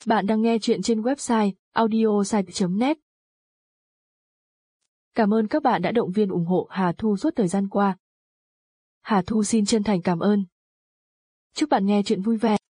Bạn đang nghe chuyện trên website audiosite.net. Cảm ơn các bạn đã động viên ủng hộ Hà Thu suốt thời gian qua. Hà Thu xin chân thành cảm ơn. Chúc bạn nghe chuyện vui vẻ.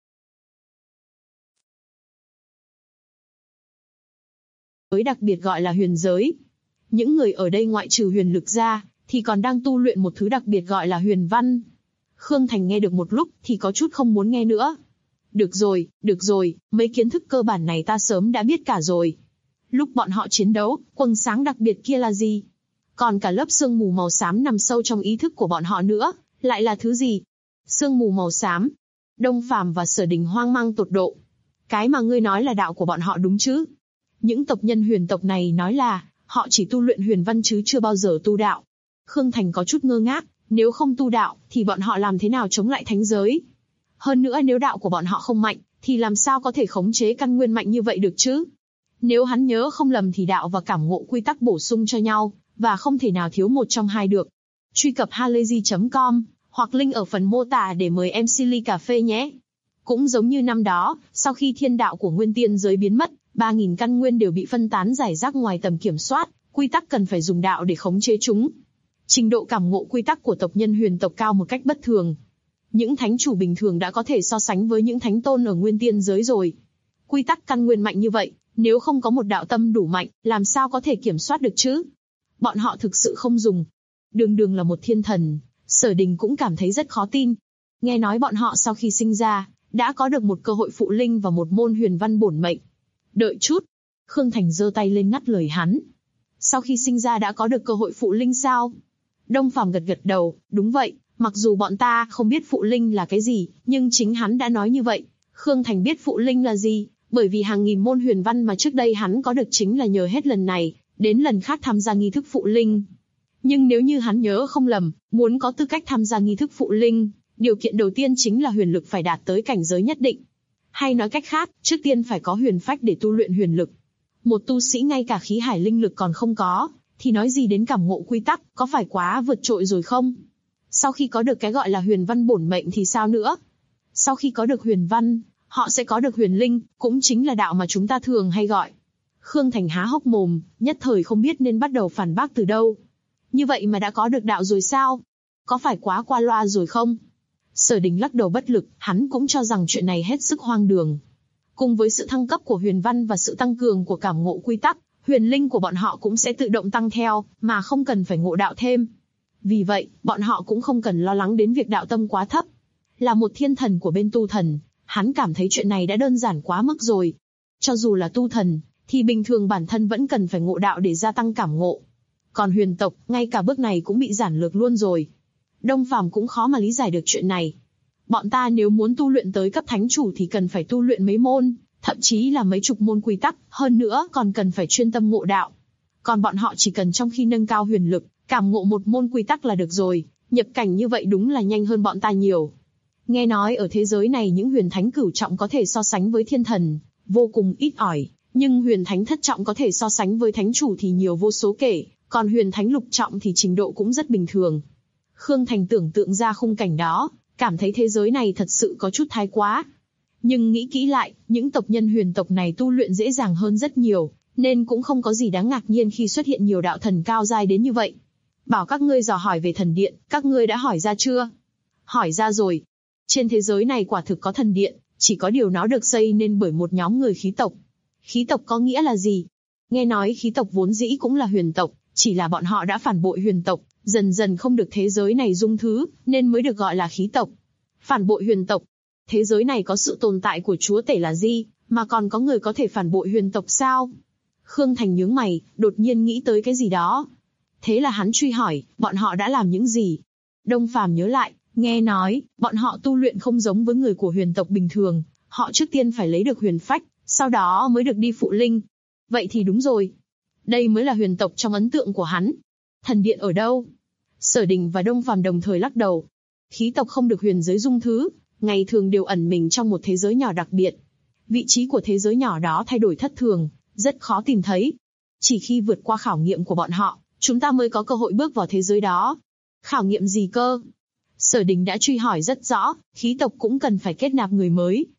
Giới đặc biệt gọi là huyền giới. Những người ở đây ngoại trừ huyền lực ra, thì còn đang tu luyện một thứ đặc biệt gọi là huyền văn. Khương Thành nghe được một lúc thì có chút không muốn nghe nữa. Được rồi, mấy kiến thức cơ bản này ta sớm đã biết cả rồi. Lúc bọn họ chiến đấu, quầng sáng đặc biệt kia là gì? Còn cả lớp sương mù màu xám nằm sâu trong ý thức của bọn họ nữa, lại là thứ gì? Sương mù màu xám. Đông Phàm và Sở Đình hoang mang tột độ. Cái mà ngươi nói là đạo của bọn họ đúng chứ? Những tộc nhân huyền tộc này nói là, họ chỉ tu luyện huyền văn chứ chưa bao giờ tu đạo. Khương Thành có chút ngơ ngác, nếu không tu đạo, thì bọn họ làm thế nào chống lại thánh giới? Hơn nữa nếu đạo của bọn họ không mạnh, thì làm sao có thể khống chế căn nguyên mạnh như vậy được chứ? Nếu hắn nhớ không lầm thì đạo và cảm ngộ quy tắc bổ sung cho nhau, và không thể nào thiếu một trong hai được. Truy cập halayzi.com, hoặc link ở phần mô tả để mời MC ly cà phê nhé. Cũng giống như năm đó, sau khi thiên đạo của nguyên tiên giới biến mất, 3.000 căn nguyên đều bị phân tán rải rác ngoài tầm kiểm soát, quy tắc cần phải dùng đạo để khống chế chúng. Trình độ cảm ngộ quy tắc của tộc nhân huyền tộc cao một cách bất thường. Những thánh chủ bình thường đã có thể so sánh với những thánh tôn ở nguyên tiên giới rồi. Quy tắc căn nguyên mạnh như vậy, nếu không có một đạo tâm đủ mạnh, làm sao có thể kiểm soát được chứ? Bọn họ thực sự không dùng. Đường là một thiên thần, Sở Đình cũng cảm thấy rất khó tin. Nghe nói bọn họ sau khi sinh ra, đã có được một cơ hội phụ linh và một môn huyền văn bổn mệnh. Đợi chút. Khương Thành giơ tay lên ngắt lời hắn. Sau khi sinh ra đã có được cơ hội phụ linh sao? Đông Phàm gật đầu, đúng vậy, mặc dù bọn ta không biết phụ linh là cái gì, nhưng chính hắn đã nói như vậy. Khương Thành biết phụ linh là gì, bởi vì hàng nghìn môn huyền văn mà trước đây hắn có được chính là nhờ hết lần này, đến lần khác tham gia nghi thức phụ linh. Nhưng nếu như hắn nhớ không lầm, muốn có tư cách tham gia nghi thức phụ linh, điều kiện đầu tiên chính là huyền lực phải đạt tới cảnh giới nhất định. Hay nói cách khác, trước tiên phải có huyền phách để tu luyện huyền lực. Một tu sĩ ngay cả khí hải linh lực còn không có, thì nói gì đến cảm ngộ quy tắc, có phải quá vượt trội rồi không? Sau khi có được cái gọi là huyền văn bổn mệnh thì sao nữa? Sau khi có được huyền văn, họ sẽ có được huyền linh, cũng chính là đạo mà chúng ta thường hay gọi. Khương Thành há hốc mồm, nhất thời không biết nên bắt đầu phản bác từ đâu. Như vậy mà đã có được đạo rồi sao? Có phải quá qua loa rồi không? Sở Đình lắc đầu bất lực, hắn cũng cho rằng chuyện này hết sức hoang đường. Cùng với sự thăng cấp của huyền văn và sự tăng cường của cảm ngộ quy tắc, huyền linh của bọn họ cũng sẽ tự động tăng theo, mà không cần phải ngộ đạo thêm. Vì vậy, bọn họ cũng không cần lo lắng đến việc đạo tâm quá thấp. Là một thiên thần của bên tu thần, hắn cảm thấy chuyện này đã đơn giản quá mức rồi. Cho dù là tu thần, thì bình thường bản thân vẫn cần phải ngộ đạo để gia tăng cảm ngộ. Còn huyền tộc, ngay cả bước này cũng bị giản lược luôn rồi. Đông Phàm cũng khó mà lý giải được chuyện này. Bọn ta nếu muốn tu luyện tới cấp thánh chủ thì cần phải tu luyện mấy môn, thậm chí là mấy chục môn quy tắc, hơn nữa còn cần phải chuyên tâm ngộ đạo. Còn bọn họ chỉ cần trong khi nâng cao huyền lực, cảm ngộ một môn quy tắc là được rồi, nhập cảnh như vậy đúng là nhanh hơn bọn ta nhiều. Nghe nói ở thế giới này những huyền thánh cửu trọng có thể so sánh với thiên thần, vô cùng ít ỏi, nhưng huyền thánh thất trọng có thể so sánh với thánh chủ thì nhiều vô số kể, còn huyền thánh lục trọng thì trình độ cũng rất bình thường. Khương Thành tưởng tượng ra khung cảnh đó, cảm thấy thế giới này thật sự có chút thái quá. Nhưng nghĩ kỹ lại, những tộc nhân huyền tộc này tu luyện dễ dàng hơn rất nhiều, nên cũng không có gì đáng ngạc nhiên khi xuất hiện nhiều đạo thần cao giai đến như vậy. Bảo các ngươi dò hỏi về thần điện, các ngươi đã hỏi ra chưa? Hỏi ra rồi. Trên thế giới này quả thực có thần điện, chỉ có điều nó được xây nên bởi một nhóm người khí tộc. Khí tộc có nghĩa là gì? Nghe nói khí tộc vốn dĩ cũng là huyền tộc, chỉ là bọn họ đã phản bội huyền tộc, dần dần không được thế giới này dung thứ, nên mới được gọi là khí tộc. Phản bội huyền tộc. Thế giới này có sự tồn tại của chúa tể là gì, mà còn có người có thể phản bội huyền tộc sao? Khương Thành nhướng mày, đột nhiên nghĩ tới cái gì đó. Thế là hắn truy hỏi, bọn họ đã làm những gì? Đông Phàm nhớ lại, nghe nói, bọn họ tu luyện không giống với người của huyền tộc bình thường, họ trước tiên phải lấy được huyền phách, sau đó mới được đi phụ linh. Vậy thì đúng rồi. Đây mới là huyền tộc trong ấn tượng của hắn. Thần điện ở đâu? Sở Đình và Đông Phàm đồng thời lắc đầu. Khí tộc không được huyền giới dung thứ, ngày thường đều ẩn mình trong một thế giới nhỏ đặc biệt. Vị trí của thế giới nhỏ đó thay đổi thất thường, rất khó tìm thấy. Chỉ khi vượt qua khảo nghiệm của bọn họ, chúng ta mới có cơ hội bước vào thế giới đó. Khảo nghiệm gì cơ? Sở Đình đã truy hỏi rất rõ, khí tộc cũng cần phải kết nạp người mới,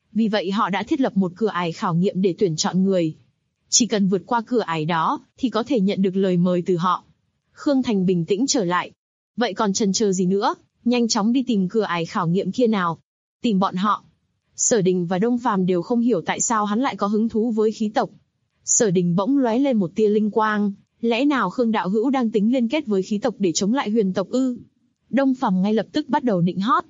Vì vậy họ đã thiết lập một cửa ải khảo nghiệm để tuyển chọn người. Chỉ cần vượt qua cửa ải đó, thì có thể nhận được lời mời từ họ. Khương Thành bình tĩnh trở lại. Vậy còn chần chờ gì nữa, nhanh chóng đi tìm cửa ải khảo nghiệm kia nào. Tìm bọn họ. Sở Đình và Đông Phàm đều không hiểu tại sao hắn lại có hứng thú với khí tộc. Sở Đình bỗng lóe lên một tia linh quang, lẽ nào Khương đạo hữu đang tính liên kết với khí tộc để chống lại huyền tộc ư? Đông Phàm ngay lập tức bắt đầu nịnh hót.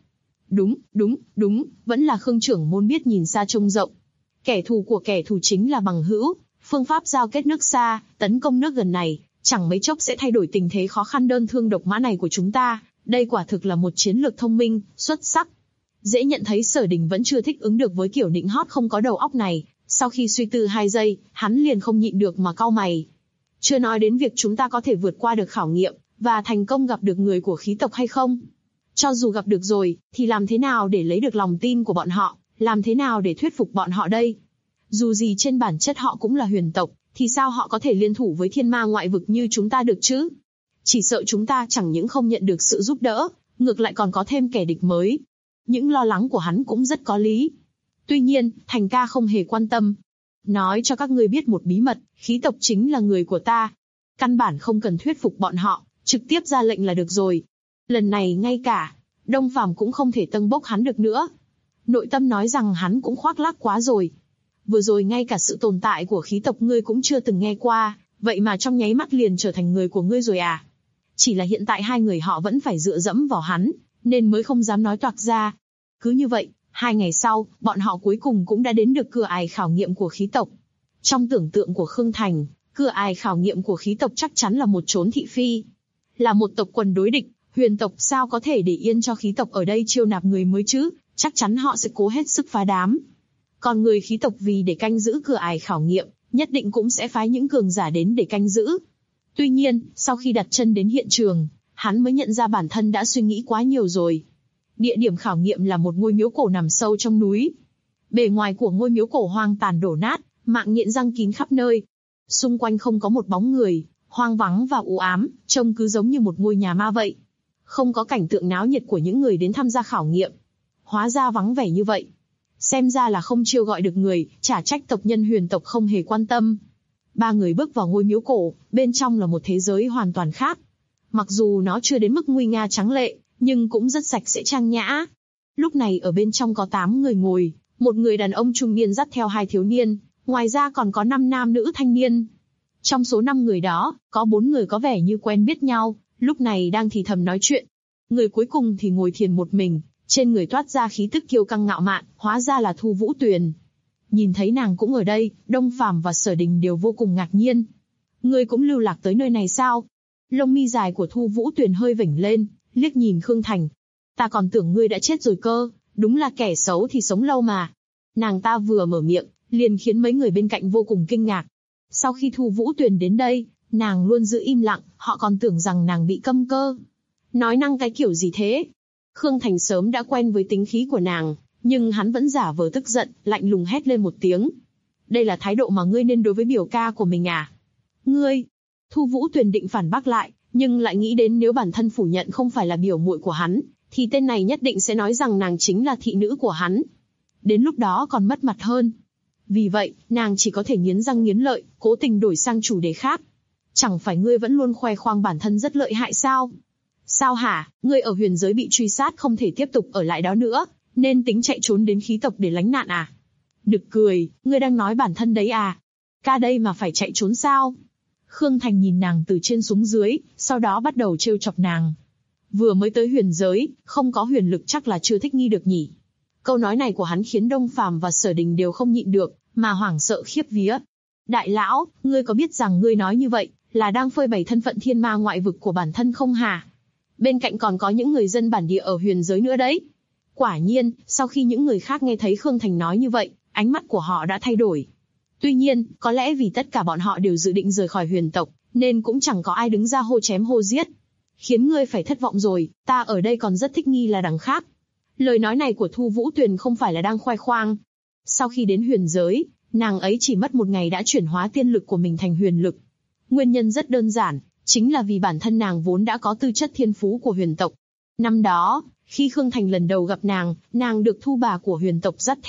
Đúng, vẫn là Khương trưởng môn biết nhìn xa trông rộng. Kẻ thù của kẻ thù chính là bằng hữu, phương pháp giao kết nước xa, tấn công nước gần này, chẳng mấy chốc sẽ thay đổi tình thế khó khăn đơn thương độc mã này của chúng ta. Đây quả thực là một chiến lược thông minh, xuất sắc. Dễ nhận thấy Sở Đình vẫn chưa thích ứng được với kiểu nịnh hót không có đầu óc này. Sau khi suy tư 2 giây, hắn liền không nhịn được mà cau mày. Chưa nói đến việc chúng ta có thể vượt qua được khảo nghiệm, và thành công gặp được người của khí tộc hay không. Cho dù gặp được rồi, thì làm thế nào để lấy được lòng tin của bọn họ, làm thế nào để thuyết phục bọn họ đây? Dù gì trên bản chất họ cũng là huyền tộc, thì sao họ có thể liên thủ với thiên ma ngoại vực như chúng ta được chứ? Chỉ sợ chúng ta chẳng những không nhận được sự giúp đỡ, ngược lại còn có thêm kẻ địch mới. Những lo lắng của hắn cũng rất có lý. Tuy nhiên, Thành ca không hề quan tâm. Nói cho các ngươi biết một bí mật, khí tộc chính là người của ta. Căn bản không cần thuyết phục bọn họ, trực tiếp ra lệnh là được rồi. Lần này ngay cả Đông Phàm cũng không thể tâng bốc hắn được nữa. Nội tâm nói rằng hắn cũng khoác lác quá rồi. Vừa rồi ngay cả sự tồn tại của khí tộc ngươi cũng chưa từng nghe qua, vậy mà trong nháy mắt liền trở thành người của ngươi rồi à? Chỉ là hiện tại hai người họ vẫn phải dựa dẫm vào hắn, nên mới không dám nói toạc ra. Cứ như vậy, 2 ngày sau, bọn họ cuối cùng cũng đã đến được cửa ải khảo nghiệm của khí tộc. Trong tưởng tượng của Khương Thành, cửa ải khảo nghiệm của khí tộc chắc chắn là một chốn thị phi. Là một tộc quần đối địch, huyền tộc sao có thể để yên cho khí tộc ở đây chiêu nạp người mới chứ, chắc chắn họ sẽ cố hết sức phá đám. Còn người khí tộc vì để canh giữ cửa ải khảo nghiệm, nhất định cũng sẽ phái những cường giả đến để canh giữ. Tuy nhiên, sau khi đặt chân đến hiện trường, hắn mới nhận ra bản thân đã suy nghĩ quá nhiều rồi. Địa điểm khảo nghiệm là một ngôi miếu cổ nằm sâu trong núi. Bề ngoài của ngôi miếu cổ hoang tàn đổ nát, mạng nhện răng kín khắp nơi. Xung quanh không có một bóng người, hoang vắng và u ám, trông cứ giống như một ngôi nhà ma vậy. Không có cảnh tượng náo nhiệt của những người đến tham gia khảo nghiệm. Hóa ra vắng vẻ như vậy. Xem ra là không chiêu gọi được người, chả trách tộc nhân huyền tộc không hề quan tâm. 3 người bước vào ngôi miếu cổ, bên trong là một thế giới hoàn toàn khác. Mặc dù nó chưa đến mức nguy nga tráng lệ, nhưng cũng rất sạch sẽ trang nhã. Lúc này ở bên trong có 8 người ngồi, một người đàn ông trung niên dắt theo 2 thiếu niên, ngoài ra còn có 5 nam nữ thanh niên. Trong số 5 người đó, có 4 người có vẻ như quen biết nhau, lúc này đang thì thầm nói chuyện. Người cuối cùng thì ngồi thiền một mình, trên người toát ra khí tức kiêu căng ngạo mạn, hóa ra là Thu Vũ Tuyền. Nhìn thấy nàng cũng ở đây, Đông Phàm và Sở Đình đều vô cùng ngạc nhiên. Ngươi cũng lưu lạc tới nơi này sao? Lông mi dài của Thu Vũ Tuyền hơi vểnh lên, liếc nhìn Khương Thành. Ta còn tưởng ngươi đã chết rồi cơ, đúng là kẻ xấu thì sống lâu mà. Nàng ta vừa mở miệng, liền khiến mấy người bên cạnh vô cùng kinh ngạc. Sau khi Thu Vũ Tuyền đến đây, nàng luôn giữ im lặng, họ còn tưởng rằng nàng bị câm cơ. Nói năng cái kiểu gì thế? Khương Thành sớm đã quen với tính khí của nàng, nhưng hắn vẫn giả vờ tức giận, lạnh lùng hét lên một tiếng. Đây là thái độ mà ngươi nên đối với biểu ca của mình à? Ngươi! Thu Vũ Tuyền định phản bác lại, nhưng lại nghĩ đến nếu bản thân phủ nhận không phải là biểu muội của hắn, thì tên này nhất định sẽ nói rằng nàng chính là thị nữ của hắn. Đến lúc đó còn mất mặt hơn. Vì vậy, nàng chỉ có thể nghiến răng nghiến lợi, cố tình đổi sang chủ đề khác. Chẳng phải ngươi vẫn luôn khoe khoang bản thân rất lợi hại sao? Sao hả, ngươi ở huyền giới bị truy sát không thể tiếp tục ở lại đó nữa, nên tính chạy trốn đến khí tộc để lánh nạn à? Nực cười, ngươi đang nói bản thân đấy à? Ca đây mà phải chạy trốn sao? Khương Thành nhìn nàng từ trên xuống dưới, sau đó bắt đầu trêu chọc nàng. Vừa mới tới huyền giới, không có huyền lực chắc là chưa thích nghi được nhỉ? Câu nói này của hắn khiến Đông Phàm và Sở Đình đều không nhịn được, mà hoảng sợ khiếp vía. Đại lão, ngươi có biết rằng ngươi nói như vậy, là đang phơi bày thân phận thiên ma ngoại vực của bản thân không hả? Bên cạnh còn có những người dân bản địa ở huyền giới nữa đấy. Quả nhiên, sau khi những người khác nghe thấy Khương Thành nói như vậy, ánh mắt của họ đã thay đổi. Tuy nhiên, có lẽ vì tất cả bọn họ đều dự định rời khỏi huyền tộc, nên cũng chẳng có ai đứng ra hô chém hô giết. Khiến ngươi phải thất vọng rồi, ta ở đây còn rất thích nghi là đằng khác. Lời nói này của Thu Vũ Tuyền không phải là đang khoe khoang. Sau khi đến huyền giới, nàng ấy chỉ mất 1 ngày đã chuyển hóa tiên lực của mình thành huyền lực. Nguyên nhân rất đơn giản, chính là vì bản thân nàng vốn đã có tư chất thiên phú của huyền tộc. Năm đó, khi Khương Thành lần đầu gặp nàng được thu bà của huyền tộc dắt theo,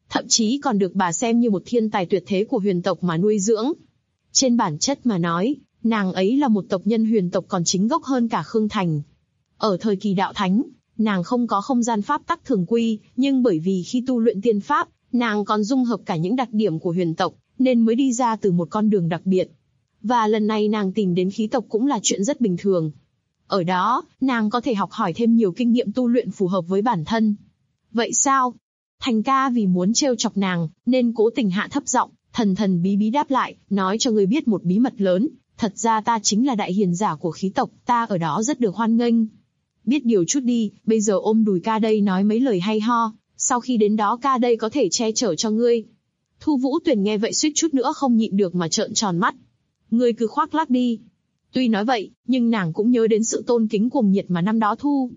thậm chí còn được bà xem như một thiên tài tuyệt thế của huyền tộc mà nuôi dưỡng. Trên bản chất mà nói, nàng ấy là một tộc nhân huyền tộc còn chính gốc hơn cả Khương Thành. Ở thời kỳ đạo thánh, nàng không có không gian pháp tắc thường quy, nhưng bởi vì khi tu luyện tiên pháp, nàng còn dung hợp cả những đặc điểm của huyền tộc, nên mới đi ra từ một con đường đặc biệt. Và lần này nàng tìm đến khí tộc cũng là chuyện rất bình thường. Ở đó, nàng có thể học hỏi thêm nhiều kinh nghiệm tu luyện phù hợp với bản thân. Vậy sao? Thành ca vì muốn trêu chọc nàng, nên cố tình hạ thấp giọng, thần thần bí bí đáp lại, nói cho ngươi biết một bí mật lớn. Thật ra ta chính là đại hiền giả của khí tộc, ta ở đó rất được hoan nghênh. Biết điều chút đi, bây giờ ôm đùi ca đây nói mấy lời hay ho, sau khi đến đó ca đây có thể che chở cho ngươi. Thu Vũ Tuyền nghe vậy suýt chút nữa không nhịn được mà trợn tròn mắt. Ngươi cứ khoác lác đi. Tuy nói vậy, nhưng nàng cũng nhớ đến sự tôn kính cuồng nhiệt mà năm đó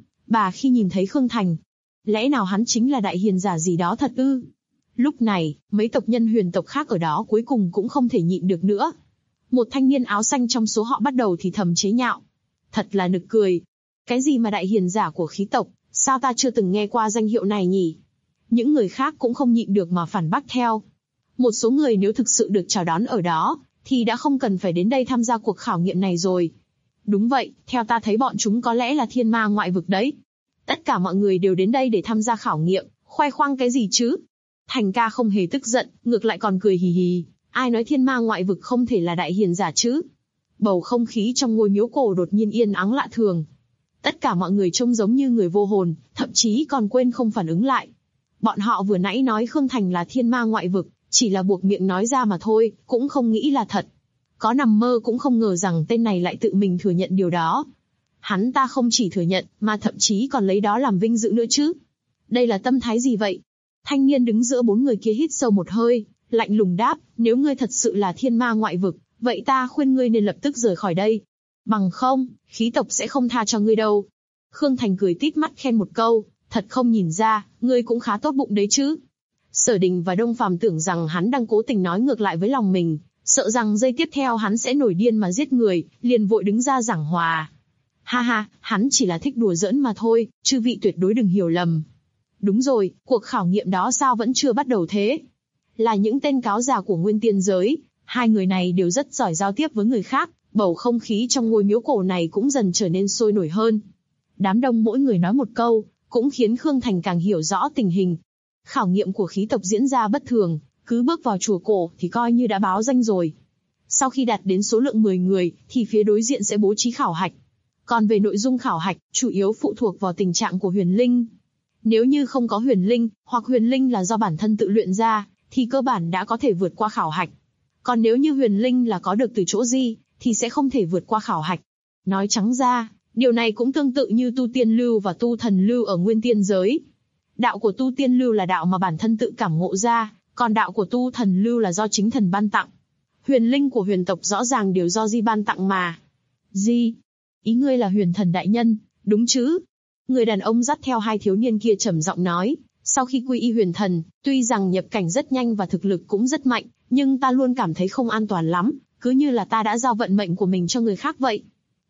bà khi nhìn thấy Khương Thành. Lẽ nào hắn chính là đại hiền giả gì đó thật ư? Lúc này, mấy tộc nhân huyền tộc khác ở đó cuối cùng cũng không thể nhịn được nữa. Một thanh niên áo xanh trong số họ bắt đầu thì thầm chế nhạo. Thật là nực cười. Cái gì mà đại hiền giả của khí tộc, sao ta chưa từng nghe qua danh hiệu này nhỉ? Những người khác cũng không nhịn được mà phản bác theo. Một số người nếu thực sự được chào đón ở đó, thì đã không cần phải đến đây tham gia cuộc khảo nghiệm này rồi. Đúng vậy, theo ta thấy bọn chúng có lẽ là thiên ma ngoại vực đấy. Tất cả mọi người đều đến đây để tham gia khảo nghiệm, khoe khoang cái gì chứ? Thành ca không hề tức giận, ngược lại còn cười hì hì. Ai nói thiên ma ngoại vực không thể là đại hiền giả chứ? Bầu không khí trong ngôi miếu cổ đột nhiên yên ắng lạ thường. Tất cả mọi người trông giống như người vô hồn, thậm chí còn quên không phản ứng lại. Bọn họ vừa nãy nói Khương Thành là thiên ma ngoại vực, chỉ là buộc miệng nói ra mà thôi, cũng không nghĩ là thật. Có nằm mơ cũng không ngờ rằng tên này lại tự mình thừa nhận điều đó. Hắn ta không chỉ thừa nhận, mà thậm chí còn lấy đó làm vinh dự nữa chứ. Đây là tâm thái gì vậy? Thanh niên đứng giữa bốn người kia hít sâu một hơi, lạnh lùng đáp, nếu ngươi thật sự là thiên ma ngoại vực, vậy ta khuyên ngươi nên lập tức rời khỏi đây. Bằng không, khí tộc sẽ không tha cho ngươi đâu. Khương Thành cười tít mắt khen một câu, thật không nhìn ra, ngươi cũng khá tốt bụng đấy chứ. Sở Đình và Đông Phàm tưởng rằng hắn đang cố tình nói ngược lại với lòng mình, sợ rằng giây tiếp theo hắn sẽ nổi điên mà giết người, liền vội đứng ra giảng hòa. Ha ha, hắn chỉ là thích đùa giỡn mà thôi, chư vị tuyệt đối đừng hiểu lầm. Đúng rồi, cuộc khảo nghiệm đó sao vẫn chưa bắt đầu thế? Là những tên cáo già của Nguyên Tiên giới, hai người này đều rất giỏi giao tiếp với người khác, bầu không khí trong ngôi miếu cổ này cũng dần trở nên sôi nổi hơn. Đám đông mỗi người nói một câu, cũng khiến Khương Thành càng hiểu rõ tình hình. Khảo nghiệm của khí tộc diễn ra bất thường, cứ bước vào chùa cổ thì coi như đã báo danh rồi. Sau khi đạt đến số lượng 10 người, thì phía đối diện sẽ bố trí khảo hạch. Còn về nội dung khảo hạch, chủ yếu phụ thuộc vào tình trạng của huyền linh. Nếu như không có huyền linh, hoặc huyền linh là do bản thân tự luyện ra, thì cơ bản đã có thể vượt qua khảo hạch. Còn nếu như huyền linh là có được từ chỗ Di, thì sẽ không thể vượt qua khảo hạch. Nói trắng ra, điều này cũng tương tự như tu tiên lưu và tu thần lưu ở Nguyên Tiên giới. Đạo của tu tiên lưu là đạo mà bản thân tự cảm ngộ ra, còn đạo của tu thần lưu là do chính thần ban tặng. Huyền linh của huyền tộc rõ ràng đều do Di ban tặng mà. Di, ý ngươi là huyền thần đại nhân, đúng chứ? Người đàn ông dắt theo hai thiếu niên kia trầm giọng nói, sau khi quy y huyền thần, tuy rằng nhập cảnh rất nhanh và thực lực cũng rất mạnh, nhưng ta luôn cảm thấy không an toàn lắm, cứ như là ta đã giao vận mệnh của mình cho người khác vậy.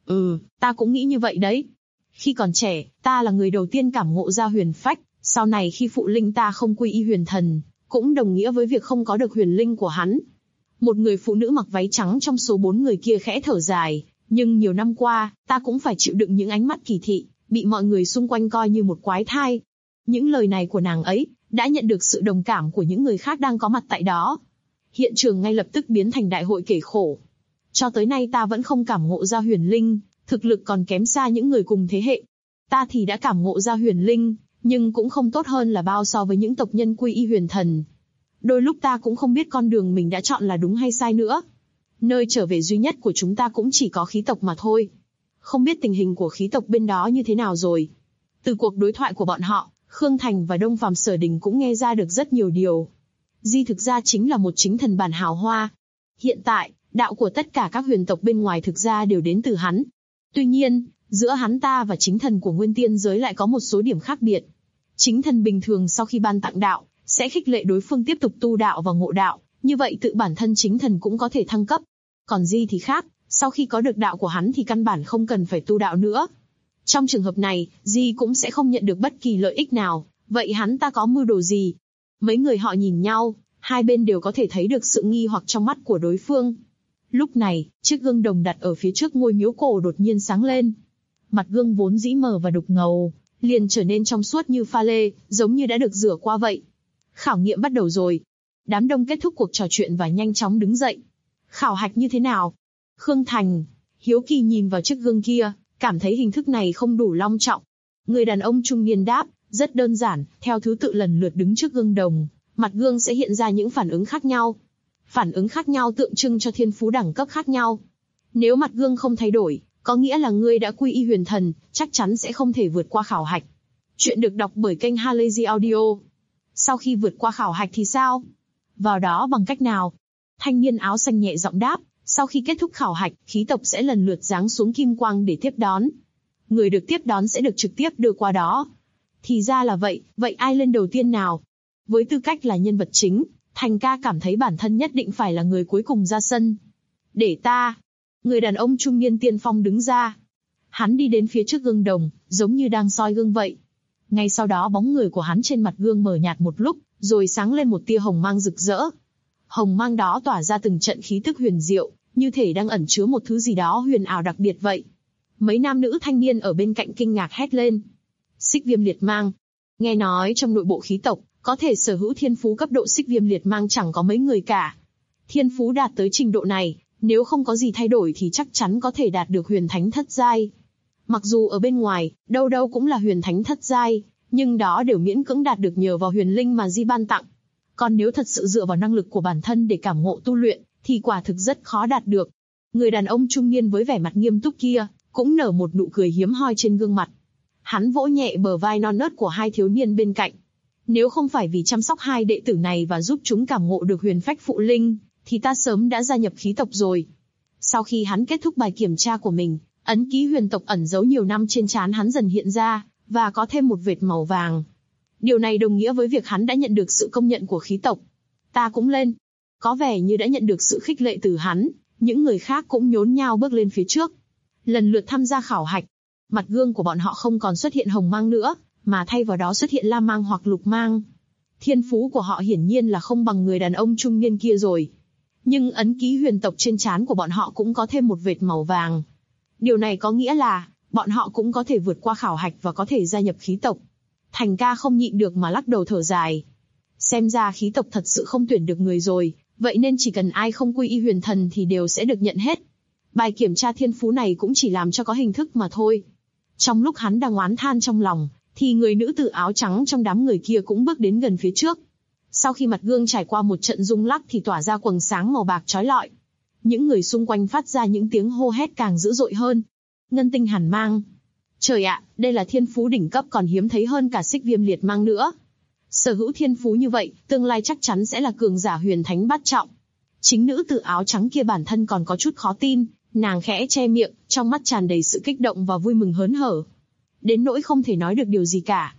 Ta cũng nghĩ như vậy đấy. Khi còn trẻ, ta là người đầu tiên cảm ngộ ra huyền phách, sau này khi phụ linh ta không quy y huyền thần, cũng đồng nghĩa với việc không có được huyền linh của hắn. Một người phụ nữ mặc váy trắng trong số 4 người kia khẽ thở dài, nhưng nhiều năm qua, ta cũng phải chịu đựng những ánh mắt kỳ thị, bị mọi người xung quanh coi như một quái thai. Những lời này của nàng ấy, đã nhận được sự đồng cảm của những người khác đang có mặt tại đó. Hiện trường ngay lập tức biến thành đại hội kể khổ. Cho tới nay ta vẫn không cảm ngộ ra huyền linh, thực lực còn kém xa những người cùng thế hệ. Ta thì đã cảm ngộ ra huyền linh, nhưng cũng không tốt hơn là bao so với những tộc nhân quy y huyền thần. Đôi lúc ta cũng không biết con đường mình đã chọn là đúng hay sai nữa. Nơi trở về duy nhất của chúng ta cũng chỉ có khí tộc mà thôi. Không biết tình hình của khí tộc bên đó như thế nào rồi. Từ cuộc đối thoại của bọn họ, Khương Thành và Đông Phàm Sở Đình cũng nghe ra được rất nhiều điều. Di thực ra chính là một chính thần bản hào hoa. Hiện tại, đạo của tất cả các huyền tộc bên ngoài thực ra đều đến từ hắn. Tuy nhiên, giữa hắn ta và chính thần của Nguyên Tiên giới lại có một số điểm khác biệt. Chính thần bình thường sau khi ban tặng đạo, sẽ khích lệ đối phương tiếp tục tu đạo và ngộ đạo, như vậy tự bản thân chính thần cũng có thể thăng cấp. Còn Di thì khác, sau khi có được đạo của hắn thì căn bản không cần phải tu đạo nữa. Trong trường hợp này, Di cũng sẽ không nhận được bất kỳ lợi ích nào, vậy hắn ta có mưu đồ gì? Mấy người họ nhìn nhau, hai bên đều có thể thấy được sự nghi hoặc trong mắt của đối phương. Lúc này, chiếc gương đồng đặt ở phía trước ngôi miếu cổ đột nhiên sáng lên. Mặt gương vốn dĩ mờ và đục ngầu, liền trở nên trong suốt như pha lê, giống như đã được rửa qua vậy. Khảo nghiệm bắt đầu rồi. Đám đông kết thúc cuộc trò chuyện và nhanh chóng đứng dậy. Khảo hạch như thế nào? Khương Thành, hiếu kỳ nhìn vào chiếc gương kia, cảm thấy hình thức này không đủ long trọng. Người đàn ông trung niên đáp, rất đơn giản, theo thứ tự lần lượt đứng trước gương đồng, mặt gương sẽ hiện ra những phản ứng khác nhau. Phản ứng khác nhau tượng trưng cho thiên phú đẳng cấp khác nhau. Nếu mặt gương không thay đổi, có nghĩa là ngươi đã quy y huyền thần, chắc chắn sẽ không thể vượt qua khảo hạch. Chuyện được đọc bởi kênh Halazy Audio. Sau khi vượt qua khảo hạch thì sao? Vào đó bằng cách nào? Thanh niên áo xanh nhẹ giọng đáp, sau khi kết thúc khảo hạch, khí tộc sẽ lần lượt giáng xuống kim quang để tiếp đón. Người được tiếp đón sẽ được trực tiếp đưa qua đó. Thì ra là vậy, vậy ai lên đầu tiên nào? Với tư cách là nhân vật chính, Thành ca cảm thấy bản thân nhất định phải là người cuối cùng ra sân. Để ta. Người đàn ông trung niên tiên phong đứng ra. Hắn đi đến phía trước gương đồng, giống như đang soi gương vậy. Ngay sau đó bóng người của hắn trên mặt gương mờ nhạt một lúc, rồi sáng lên một tia hồng mang rực rỡ. Hồng mang đó tỏa ra từng trận khí tức huyền diệu, như thể đang ẩn chứa một thứ gì đó huyền ảo đặc biệt vậy. Mấy nam nữ thanh niên ở bên cạnh kinh ngạc hét lên. Xích viêm liệt mang. Nghe nói trong nội bộ khí tộc, có thể sở hữu thiên phú cấp độ xích viêm liệt mang chẳng có mấy người cả. Thiên phú đạt tới trình độ này, nếu không có gì thay đổi thì chắc chắn có thể đạt được huyền thánh thất giai. Mặc dù ở bên ngoài, đâu đâu cũng là huyền thánh thất giai, nhưng đó đều miễn cưỡng đạt được nhờ vào huyền linh mà Di ban tặng. Còn nếu thật sự dựa vào năng lực của bản thân để cảm ngộ tu luyện, thì quả thực rất khó đạt được. Người đàn ông trung niên với vẻ mặt nghiêm túc kia, cũng nở một nụ cười hiếm hoi trên gương mặt. Hắn vỗ nhẹ bờ vai non nớt của hai thiếu niên bên cạnh. Nếu không phải vì chăm sóc hai đệ tử này và giúp chúng cảm ngộ được huyền phách phụ linh, thì ta sớm đã gia nhập khí tộc rồi. Sau khi hắn kết thúc bài kiểm tra của mình, ấn ký huyền tộc ẩn giấu nhiều năm trên trán hắn dần hiện ra, và có thêm một vệt màu vàng. Điều này đồng nghĩa với việc hắn đã nhận được sự công nhận của khí tộc. Ta cũng lên. Có vẻ như đã nhận được sự khích lệ từ hắn, những người khác cũng nhốn nhao bước lên phía trước. Lần lượt tham gia khảo hạch. Mặt gương của bọn họ không còn xuất hiện hồng mang nữa, mà thay vào đó xuất hiện lam mang hoặc lục mang. Thiên phú của họ hiển nhiên là không bằng người đàn ông trung niên kia rồi. Nhưng ấn ký huyền tộc trên trán của bọn họ cũng có thêm một vệt màu vàng. Điều này có nghĩa là, bọn họ cũng có thể vượt qua khảo hạch và có thể gia nhập khí tộc. Thành ca không nhịn được mà lắc đầu thở dài. Xem ra khí tộc thật sự không tuyển được người rồi, vậy nên chỉ cần ai không quy y huyền thần thì đều sẽ được nhận hết. Bài kiểm tra thiên phú này cũng chỉ làm cho có hình thức mà thôi. Trong lúc hắn đang oán than trong lòng, thì người nữ tử áo trắng trong đám người kia cũng bước đến gần phía trước. Sau khi mặt gương trải qua một trận rung lắc thì tỏa ra quầng sáng màu bạc chói lọi. Những người xung quanh phát ra những tiếng hô hét càng dữ dội hơn. Ngân tinh hàn mang. Trời ạ, đây là thiên phú đỉnh cấp còn hiếm thấy hơn cả xích viêm liệt mang nữa. Sở hữu thiên phú như vậy, tương lai chắc chắn sẽ là cường giả huyền thánh bát trọng. Chính nữ tử áo trắng kia bản thân còn có chút khó tin, nàng khẽ che miệng, trong mắt tràn đầy sự kích động và vui mừng hớn hở. Đến nỗi không thể nói được điều gì cả.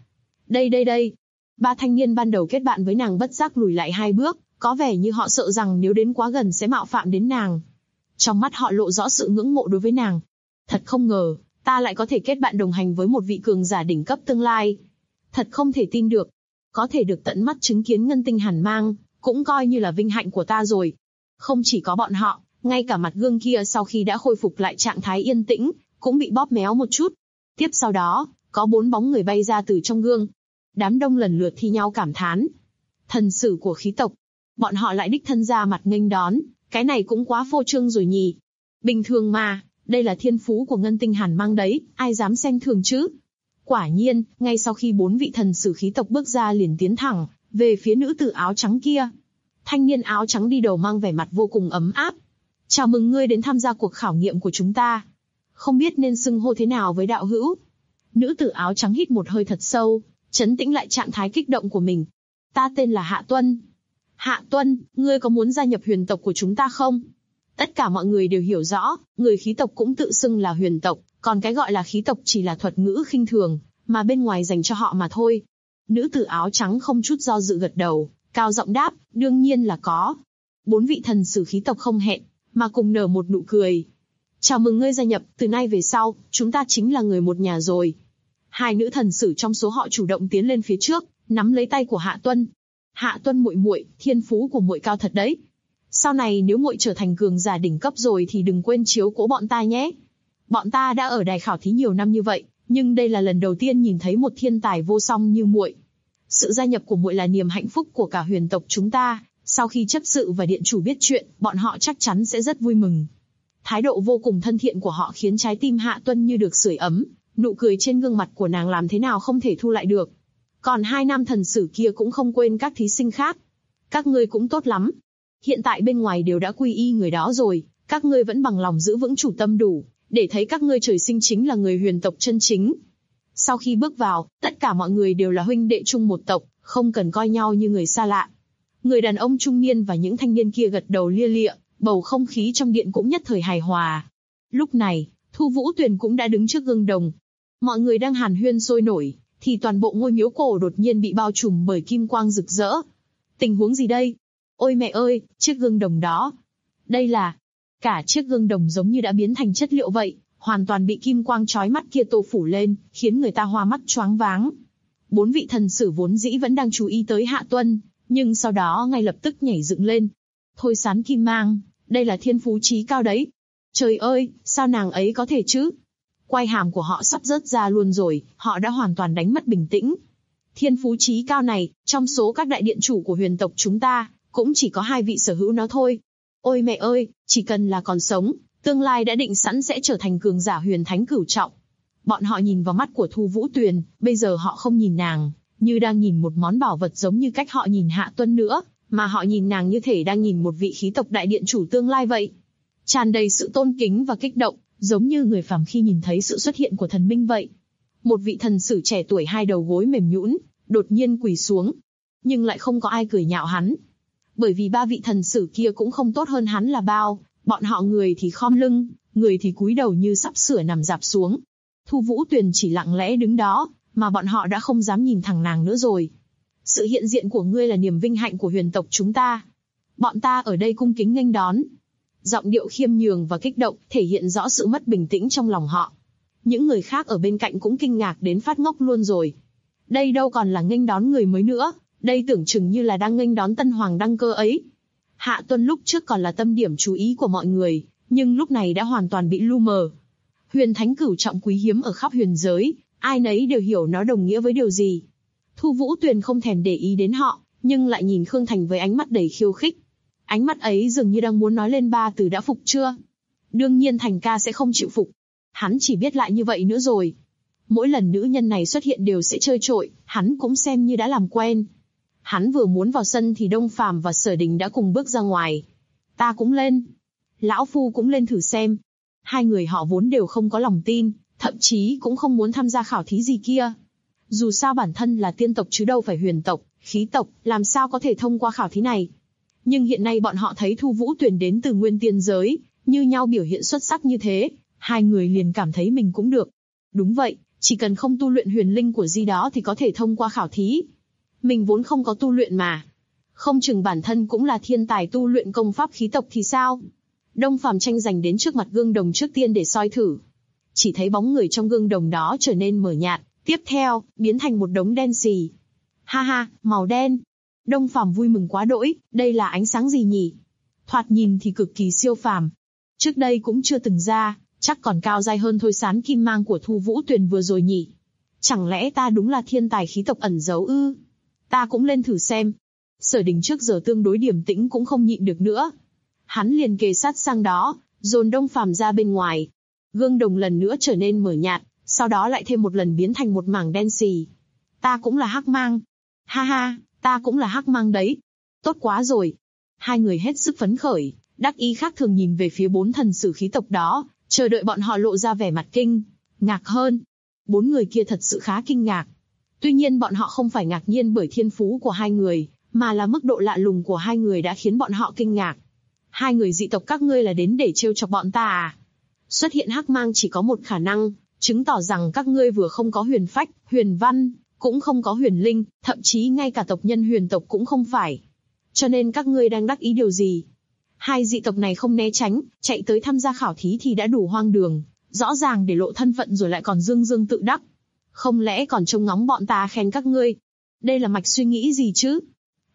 Đây. Ba thanh niên ban đầu kết bạn với nàng bất giác lùi lại 2 bước, có vẻ như họ sợ rằng nếu đến quá gần sẽ mạo phạm đến nàng. Trong mắt họ lộ rõ sự ngưỡng mộ đối với nàng. Thật không ngờ, ta lại có thể kết bạn đồng hành với một vị cường giả đỉnh cấp tương lai. Thật không thể tin được. Có thể được tận mắt chứng kiến ngân tinh hàn mang, cũng coi như là vinh hạnh của ta rồi. Không chỉ có bọn họ, ngay cả mặt gương kia sau khi đã khôi phục lại trạng thái yên tĩnh, cũng bị bóp méo một chút. Tiếp sau đó, có 4 bóng người bay ra từ trong gương. Đám đông lần lượt thi nhau cảm thán. Thần sử của khí tộc. Bọn họ lại đích thân ra mặt nghênh đón, cái này cũng quá phô trương rồi nhỉ. Bình thường mà, đây là thiên phú của ngân tinh hàn mang đấy, ai dám xem thường chứ. Quả nhiên, ngay sau khi 4 vị thần sử khí tộc bước ra liền tiến thẳng về phía nữ tử áo trắng kia. Thanh niên áo trắng đi đầu mang vẻ mặt vô cùng ấm áp. Chào mừng ngươi đến tham gia cuộc khảo nghiệm của chúng ta. Không biết nên xưng hô thế nào với đạo hữu. Nữ tử áo trắng hít một hơi thật sâu, trấn tĩnh lại trạng thái kích động của mình. Ta tên là Hạ Tuân. Hạ Tuân, ngươi có muốn gia nhập huyền tộc của chúng ta không? Tất cả mọi người đều hiểu rõ, người khí tộc cũng tự xưng là huyền tộc, còn cái gọi là khí tộc chỉ là thuật ngữ khinh thường, mà bên ngoài dành cho họ mà thôi. Nữ tử áo trắng không chút do dự gật đầu, cao giọng đáp, đương nhiên là có. 4 vị thần sử khí tộc không hẹn, mà cùng nở một nụ cười. Chào mừng ngươi gia nhập, từ nay về sau, chúng ta chính là người một nhà rồi. 2 nữ thần sử trong số họ chủ động tiến lên phía trước, nắm lấy tay của Hạ Tuân. Hạ Tuân muội muội, thiên phú của muội cao thật đấy. Sau này nếu muội trở thành cường giả đỉnh cấp rồi thì đừng quên chiếu cố bọn ta nhé. Bọn ta đã ở đài khảo thí nhiều năm như vậy, nhưng đây là lần đầu tiên nhìn thấy một thiên tài vô song như muội. Sự gia nhập của muội là niềm hạnh phúc của cả huyền tộc chúng ta. Sau khi chấp sự và điện chủ biết chuyện, bọn họ chắc chắn sẽ rất vui mừng. Thái độ vô cùng thân thiện của họ khiến trái tim Hạ Tuân như được sưởi ấm, nụ cười trên gương mặt của nàng làm thế nào không thể thu lại được. Còn hai nam thần sử kia cũng không quên các thí sinh khác. Các ngươi cũng tốt lắm. Hiện tại bên ngoài đều đã quy y người đó rồi, các ngươi vẫn bằng lòng giữ vững chủ tâm đủ, để thấy các ngươi trời sinh chính là người huyền tộc chân chính. Sau khi bước vào, tất cả mọi người đều là huynh đệ chung một tộc, không cần coi nhau như người xa lạ. Người đàn ông trung niên và những thanh niên kia gật đầu lia lịa, bầu không khí trong điện cũng nhất thời hài hòa. Lúc này, Thu Vũ Tuyền cũng đã đứng trước gương đồng. Mọi người đang hàn huyên sôi nổi, thì toàn bộ ngôi miếu cổ đột nhiên bị bao trùm bởi kim quang rực rỡ. Tình huống gì đây? Ôi mẹ ơi, chiếc gương đồng đó. Đây là... Cả chiếc gương đồng giống như đã biến thành chất liệu vậy, hoàn toàn bị kim quang chói mắt kia tô phủ lên, khiến người ta hoa mắt choáng váng. 4 vị thần sử vốn dĩ vẫn đang chú ý tới Hạ Tuân, nhưng sau đó ngay lập tức nhảy dựng lên. Thôi Sán Kim Mang, đây là thiên phú chí cao đấy. Trời ơi, sao nàng ấy có thể chứ? Quai hàm của họ sắp rớt ra luôn rồi, họ đã hoàn toàn đánh mất bình tĩnh. Thiên phú chí cao này, trong số các đại điện chủ của huyền tộc chúng ta, cũng chỉ có 2 vị sở hữu nó thôi. Ôi mẹ ơi, chỉ cần là còn sống, tương lai đã định sẵn sẽ trở thành cường giả huyền thánh cửu trọng. Bọn họ nhìn vào mắt của Thu Vũ Tuyền, bây giờ họ không nhìn nàng như đang nhìn một món bảo vật giống như cách họ nhìn Hạ Tuân nữa, mà họ nhìn nàng như thể đang nhìn một vị khí tộc đại điện chủ tương lai vậy. Tràn đầy sự tôn kính và kích động, giống như người phàm khi nhìn thấy sự xuất hiện của thần minh vậy. Một vị thần sử trẻ tuổi 2 đầu gối mềm nhũn, đột nhiên quỳ xuống. Nhưng lại không có ai cười nhạo hắn. Bởi vì 3 vị thần sử kia cũng không tốt hơn hắn là bao, bọn họ người thì khom lưng, người thì cúi đầu như sắp sửa nằm rạp xuống. Thu Vũ Tuyền chỉ lặng lẽ đứng đó, mà bọn họ đã không dám nhìn thẳng nàng nữa rồi. Sự hiện diện của ngươi là niềm vinh hạnh của huyền tộc chúng ta. Bọn ta ở đây cung kính nghênh đón. Giọng điệu khiêm nhường và kích động, thể hiện rõ sự mất bình tĩnh trong lòng họ. Những người khác ở bên cạnh cũng kinh ngạc đến phát ngốc luôn rồi. Đây đâu còn là nghênh đón người mới nữa, đây tưởng chừng như là đang nghênh đón tân hoàng đăng cơ ấy. Hạ Tuân lúc trước còn là tâm điểm chú ý của mọi người, nhưng lúc này đã hoàn toàn bị lu mờ. Huyền thánh cửu trọng quý hiếm ở khắp huyền giới, ai nấy đều hiểu nó đồng nghĩa với điều gì. Thu Vũ Tuyền không thèm để ý đến họ, nhưng lại nhìn Khương Thành với ánh mắt đầy khiêu khích. Ánh mắt ấy dường như đang muốn nói lên 3 từ đã phục chưa. Đương nhiên Thành ca sẽ không chịu phục. Hắn chỉ biết lại như vậy nữa rồi. Mỗi lần nữ nhân này xuất hiện đều sẽ chơi trội, hắn cũng xem như đã làm quen. Hắn vừa muốn vào sân thì Đông Phàm và Sở Đình đã cùng bước ra ngoài. Ta cũng lên. Lão Phu cũng lên thử xem. 2 người họ vốn đều không có lòng tin, thậm chí cũng không muốn tham gia khảo thí gì kia. Dù sao bản thân là tiên tộc chứ đâu phải huyền tộc, khí tộc, làm sao có thể thông qua khảo thí này. Nhưng hiện nay bọn họ thấy Thu Vũ Tuyền đến từ nguyên tiên giới, như nhau biểu hiện xuất sắc như thế, 2 người liền cảm thấy mình cũng được. Đúng vậy, chỉ cần không tu luyện huyền linh của gì đó thì có thể thông qua khảo thí. Mình vốn không có tu luyện mà. Không chừng bản thân cũng là thiên tài tu luyện công pháp khí tộc thì sao? Đông Phàm tranh giành đến trước mặt gương đồng trước tiên để soi thử. Chỉ thấy bóng người trong gương đồng đó trở nên mờ nhạt, tiếp theo, biến thành một đống đen xì. Ha ha, màu đen. Đông Phàm vui mừng quá đỗi, đây là ánh sáng gì nhỉ? Thoạt nhìn thì cực kỳ siêu phàm. Trước đây cũng chưa từng ra, chắc còn cao dai hơn Thôi Sán Kim Mang của Thu Vũ Tuyền vừa rồi nhỉ? Chẳng lẽ ta đúng là thiên tài khí tộc ẩn giấu ư? Ta cũng lên thử xem. Sở Đình trước giờ tương đối điềm tĩnh cũng không nhịn được nữa. Hắn liền kề sát sang đó, dồn Đông Phàm ra bên ngoài. Gương đồng lần nữa trở nên mờ nhạt, sau đó lại thêm một lần biến thành một mảng đen xì. Ta cũng là hắc mang. Ha ha, ta cũng là hắc mang đấy. Tốt quá rồi. 2 người hết sức phấn khởi, đắc ý khác thường nhìn về phía 4 thần sử khí tộc đó, chờ đợi bọn họ lộ ra vẻ mặt kinh ngạc hơn. 4 người kia thật sự khá kinh ngạc. Tuy nhiên bọn họ không phải ngạc nhiên bởi thiên phú của 2 người, mà là mức độ lạ lùng của 2 người đã khiến bọn họ kinh ngạc. 2 người dị tộc các ngươi là đến để trêu chọc bọn ta à? Xuất hiện hắc mang chỉ có một khả năng, chứng tỏ rằng các ngươi vừa không có huyền phách, huyền văn, cũng không có huyền linh, thậm chí ngay cả tộc nhân huyền tộc cũng không phải. Cho nên các ngươi đang đắc ý điều gì? 2 dị tộc này không né tránh, chạy tới tham gia khảo thí thì đã đủ hoang đường, rõ ràng để lộ thân phận rồi lại còn dương dương tự đắc. Không lẽ còn trông ngóng bọn ta khen các ngươi? Đây là mạch suy nghĩ gì chứ?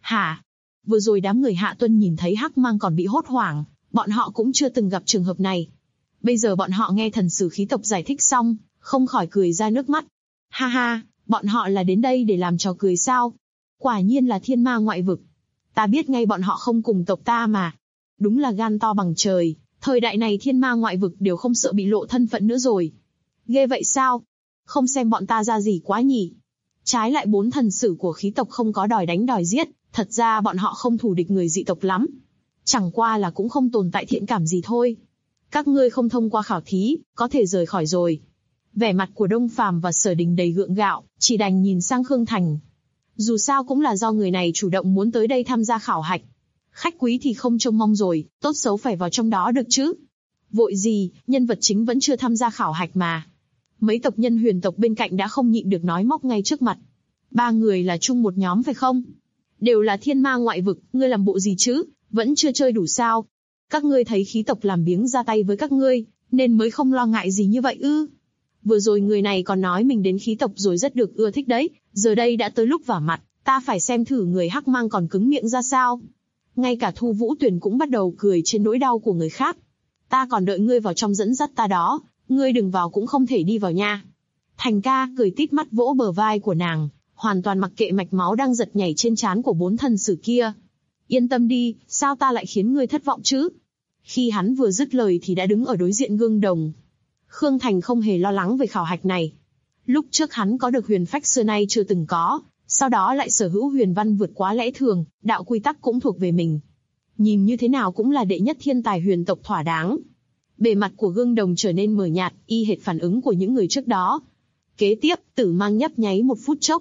Hả? Vừa rồi đám người Hạ Tuân nhìn thấy Hắc Mang còn bị hốt hoảng, bọn họ cũng chưa từng gặp trường hợp này. Bây giờ bọn họ nghe thần sử khí tộc giải thích xong, không khỏi cười ra nước mắt. Ha ha, bọn họ là đến đây để làm trò cười sao? Quả nhiên là thiên ma ngoại vực. Ta biết ngay bọn họ không cùng tộc ta mà. Đúng là gan to bằng trời, thời đại này thiên ma ngoại vực đều không sợ bị lộ thân phận nữa rồi. Ghê vậy sao? Không xem bọn ta ra gì quá nhỉ? Trái lại 4 thần sử của khí tộc không có đòi đánh đòi giết, thật ra bọn họ không thù địch người dị tộc lắm. Chẳng qua là cũng không tồn tại thiện cảm gì thôi. Các ngươi không thông qua khảo thí, có thể rời khỏi rồi. Vẻ mặt của Đông Phàm và Sở Đình đầy gượng gạo, chỉ đành nhìn sang Khương Thành. Dù sao cũng là do người này chủ động muốn tới đây tham gia khảo hạch. Khách quý thì không trông mong rồi, tốt xấu phải vào trong đó được chứ. Vội gì, nhân vật chính vẫn chưa tham gia khảo hạch mà. Mấy tộc nhân Huyền tộc bên cạnh đã không nhịn được nói móc ngay trước mặt. 3 người là chung một nhóm phải không? Đều là thiên ma ngoại vực, ngươi làm bộ gì chứ, vẫn chưa chơi đủ sao? Các ngươi thấy khí tộc làm biếng ra tay với các ngươi, nên mới không lo ngại gì như vậy ư? Vừa rồi người này còn nói mình đến khí tộc rồi rất được ưa thích đấy, giờ đây đã tới lúc vả mặt, ta phải xem thử người Hắc Mang còn cứng miệng ra sao. Ngay cả Thu Vũ Tuyền cũng bắt đầu cười trên nỗi đau của người khác. Ta còn đợi ngươi vào trong dẫn dắt ta đó, ngươi đừng vào cũng không thể đi vào nha. Thành ca cười tít mắt vỗ bờ vai của nàng, hoàn toàn mặc kệ mạch máu đang giật nhảy trên trán của 4 thần sử kia. Yên tâm đi, sao ta lại khiến ngươi thất vọng chứ? Khi hắn vừa dứt lời thì đã đứng ở đối diện gương đồng. Khương Thành không hề lo lắng về khảo hạch này. Lúc trước hắn có được huyền phách xưa nay chưa từng có, sau đó lại sở hữu huyền văn vượt quá lẽ thường, đạo quy tắc cũng thuộc về mình. Nhìn như thế nào cũng là đệ nhất thiên tài huyền tộc thỏa đáng. Bề mặt của gương đồng trở nên mờ nhạt, y hệt phản ứng của những người trước đó. Kế tiếp, Tử Mang nhấp nháy một phút chốc.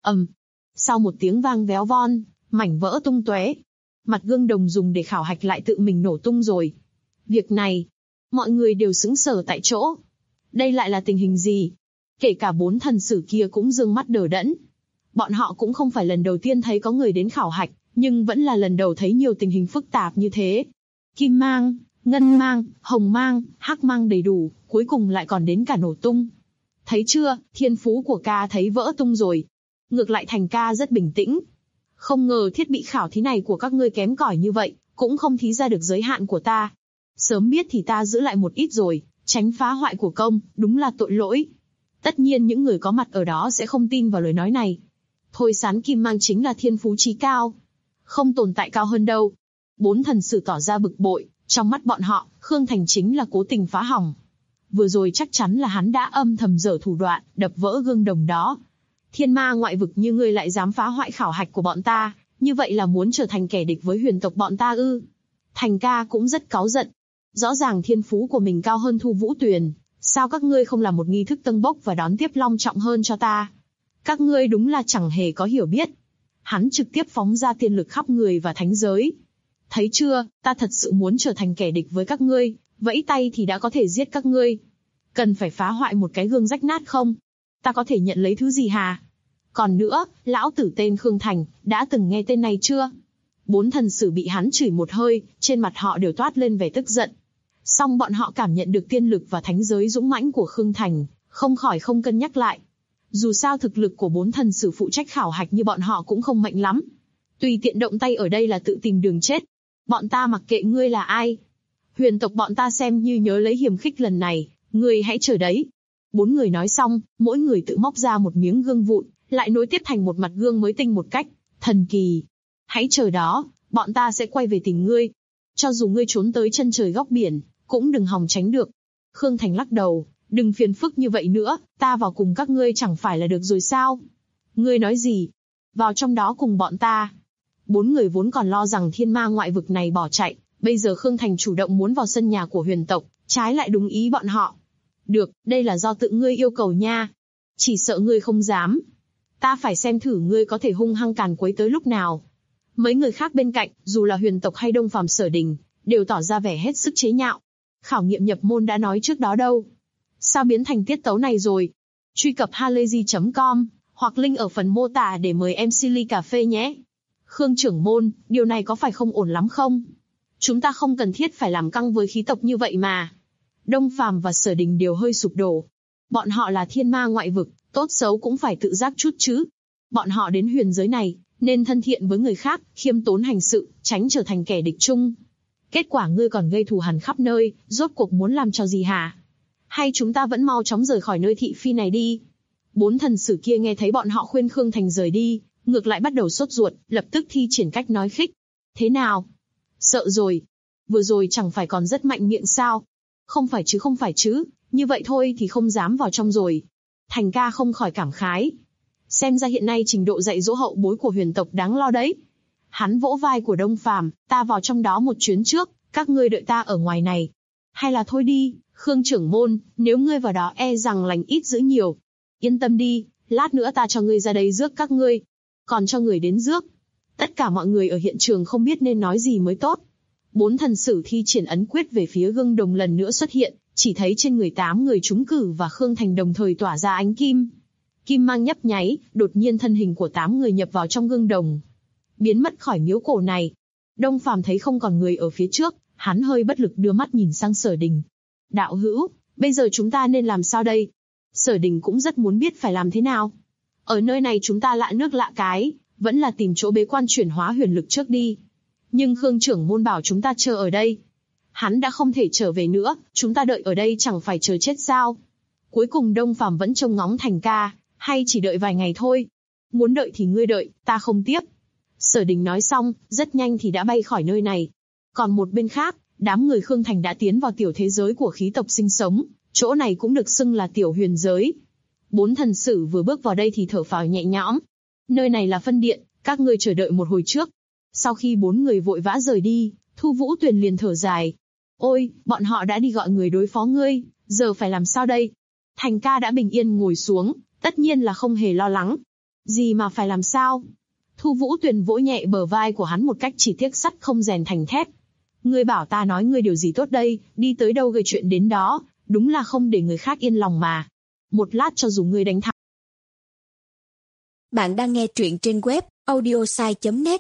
Sau một tiếng vang véo von, mảnh vỡ tung tóe. Mặt gương đồng dùng để khảo hạch lại tự mình nổ tung rồi. Việc này, mọi người đều sững sờ tại chỗ. Đây lại là tình hình gì? Kể cả 4 thần sử kia cũng dương mắt đờ đẫn. Bọn họ cũng không phải lần đầu tiên thấy có người đến khảo hạch, nhưng vẫn là lần đầu thấy nhiều tình hình phức tạp như thế. Kim mang, ngân mang, hồng mang, hắc mang đầy đủ, cuối cùng lại còn đến cả nổ tung. Thấy chưa, thiên phú của ca thấy vỡ tung rồi. Ngược lại Thành ca rất bình tĩnh. Không ngờ thiết bị khảo thí này của các ngươi kém cỏi như vậy, cũng không thí ra được giới hạn của ta. Sớm biết thì ta giữ lại một ít rồi, tránh phá hoại của công, đúng là tội lỗi. Tất nhiên những người có mặt ở đó sẽ không tin vào lời nói này. Thôi Sán Kim Mang chính là thiên phú chí cao. Không tồn tại cao hơn đâu. 4 thần sử tỏ ra bực bội, trong mắt bọn họ, Khương Thành chính là cố tình phá hỏng. Vừa rồi chắc chắn là hắn đã âm thầm dở thủ đoạn, đập vỡ gương đồng đó. Thiên ma ngoại vực như ngươi lại dám phá hoại khảo hạch của bọn ta, như vậy là muốn trở thành kẻ địch với huyền tộc bọn ta ư? Thành ca cũng rất cáu giận. Rõ ràng thiên phú của mình cao hơn Thu Vũ Tuyền, sao các ngươi không làm một nghi thức tâng bốc và đón tiếp long trọng hơn cho ta? Các ngươi đúng là chẳng hề có hiểu biết. Hắn trực tiếp phóng ra tiên lực khắp người và thánh giới. Thấy chưa, ta thật sự muốn trở thành kẻ địch với các ngươi, vẫy tay thì đã có thể giết các ngươi. Cần phải phá hoại một cái gương rách nát không? Ta có thể nhận lấy thứ gì hà? Còn nữa, lão tử tên Khương Thành, đã từng nghe tên này chưa? 4 thần sử bị hắn chửi một hơi, trên mặt họ đều toát lên vẻ tức giận. Song bọn họ cảm nhận được tiên lực và thánh giới dũng mãnh của Khương Thành, không khỏi không cân nhắc lại. Dù sao thực lực của 4 thần sử phụ trách khảo hạch như bọn họ cũng không mạnh lắm. Tùy tiện động tay ở đây là tự tìm đường chết. Bọn ta mặc kệ ngươi là ai. Huyền tộc bọn ta xem như nhớ lấy hiềm khích lần này, ngươi hãy chờ đấy. 4 người nói xong, mỗi người tự móc ra một miếng gương vụn, lại nối tiếp thành một mặt gương mới tinh một cách thần kỳ. Hãy chờ đó, bọn ta sẽ quay về tìm ngươi. Cho dù ngươi trốn tới chân trời góc biển, cũng đừng hòng tránh được. Khương Thành lắc đầu, đừng phiền phức như vậy nữa, ta vào cùng các ngươi chẳng phải là được rồi sao? Ngươi nói gì? Vào trong đó cùng bọn ta. 4 người vốn còn lo rằng thiên ma ngoại vực này bỏ chạy, bây giờ Khương Thành chủ động muốn vào sân nhà của huyền tộc, trái lại đúng ý bọn họ. Được, đây là do tự ngươi yêu cầu nha. Chỉ sợ ngươi không dám. Ta phải xem thử ngươi có thể hung hăng càn quấy tới lúc nào. Mấy người khác bên cạnh, dù là huyền tộc hay Đông Phàm Sở Đình, đều tỏ ra vẻ hết sức chế nhạo. Khảo nghiệm nhập môn đã nói trước đó đâu. Sao biến thành tiết tấu này rồi? Truy cập halayzi.com, hoặc link ở phần mô tả để mời MC ly cà phê nhé. Khương trưởng môn, điều này có phải không ổn lắm không? Chúng ta không cần thiết phải làm căng với khí tộc như vậy mà. Đông Phàm và Sở Đình đều hơi sụp đổ. Bọn họ là thiên ma ngoại vực, tốt xấu cũng phải tự giác chút chứ. Bọn họ đến huyền giới này, nên thân thiện với người khác, khiêm tốn hành sự, tránh trở thành kẻ địch chung. Kết quả ngươi còn gây thù hằn khắp nơi, rốt cuộc muốn làm cho gì hả? Hay chúng ta vẫn mau chóng rời khỏi nơi thị phi này đi? 4 thần sử kia nghe thấy bọn họ khuyên Khương Thành rời đi, ngược lại bắt đầu sốt ruột, lập tức thi triển cách nói khích. Thế nào? Sợ rồi? Vừa rồi chẳng phải còn rất mạnh miệng sao? Không phải chứ, như vậy thôi thì không dám vào trong rồi. Thành ca không khỏi cảm khái. Xem ra hiện nay trình độ dạy dỗ hậu bối của huyền tộc đáng lo đấy. Hắn vỗ vai của Đông Phàm, ta vào trong đó một chuyến trước, các ngươi đợi ta ở ngoài này. Hay là thôi đi, Khương trưởng môn, nếu ngươi vào đó e rằng lành ít dữ nhiều. Yên tâm đi, lát nữa ta cho ngươi ra đây rước các ngươi. Còn cho người đến rước. Tất cả mọi người ở hiện trường không biết nên nói gì mới tốt. 4 thần sử thi triển ấn quyết về phía gương đồng lần nữa xuất hiện, chỉ thấy trên người 8 người trúng cử và Khương Thành đồng thời tỏa ra ánh kim. Kim mang nhấp nháy, đột nhiên thân hình của 8 người nhập vào trong gương đồng, biến mất khỏi miếu cổ này. Đông Phàm thấy không còn người ở phía trước, hắn hơi bất lực đưa mắt nhìn sang Sở Đình. Đạo hữu, bây giờ chúng ta nên làm sao đây? Sở Đình cũng rất muốn biết phải làm thế nào. Ở nơi này chúng ta lạ nước lạ cái, vẫn là tìm chỗ bế quan chuyển hóa huyền lực trước đi. Nhưng Khương trưởng môn bảo chúng ta chờ ở đây. Hắn đã không thể trở về nữa, chúng ta đợi ở đây chẳng phải chờ chết sao? Cuối cùng Đông Phàm vẫn trông ngóng Thành ca, hay chỉ đợi vài ngày thôi? Muốn đợi thì ngươi đợi, ta không tiếp. Sở Đình nói xong, rất nhanh thì đã bay khỏi nơi này. Còn một bên khác, đám người Khương Thành đã tiến vào tiểu thế giới của khí tộc sinh sống, chỗ này cũng được xưng là tiểu huyền giới. 4 thần sử vừa bước vào đây thì thở phào nhẹ nhõm. Nơi này là phân điện, các ngươi chờ đợi một hồi trước. Sau khi 4 người vội vã rời đi, Thu Vũ Tuyền liền thở dài. Ôi, bọn họ đã đi gọi người đối phó ngươi, giờ phải làm sao đây? Thành ca đã bình yên ngồi xuống, tất nhiên là không hề lo lắng. Gì mà phải làm sao? Thu Vũ Tuyền vỗ nhẹ bờ vai của hắn một cách chỉ tiếc sắt không rèn thành thép. Ngươi bảo ta nói ngươi điều gì tốt đây, đi tới đâu gây chuyện đến đó, đúng là không để người khác yên lòng mà. Một lát cho dù ngươi đánh thắng. Bạn đang nghe truyện trên web audiosai.net.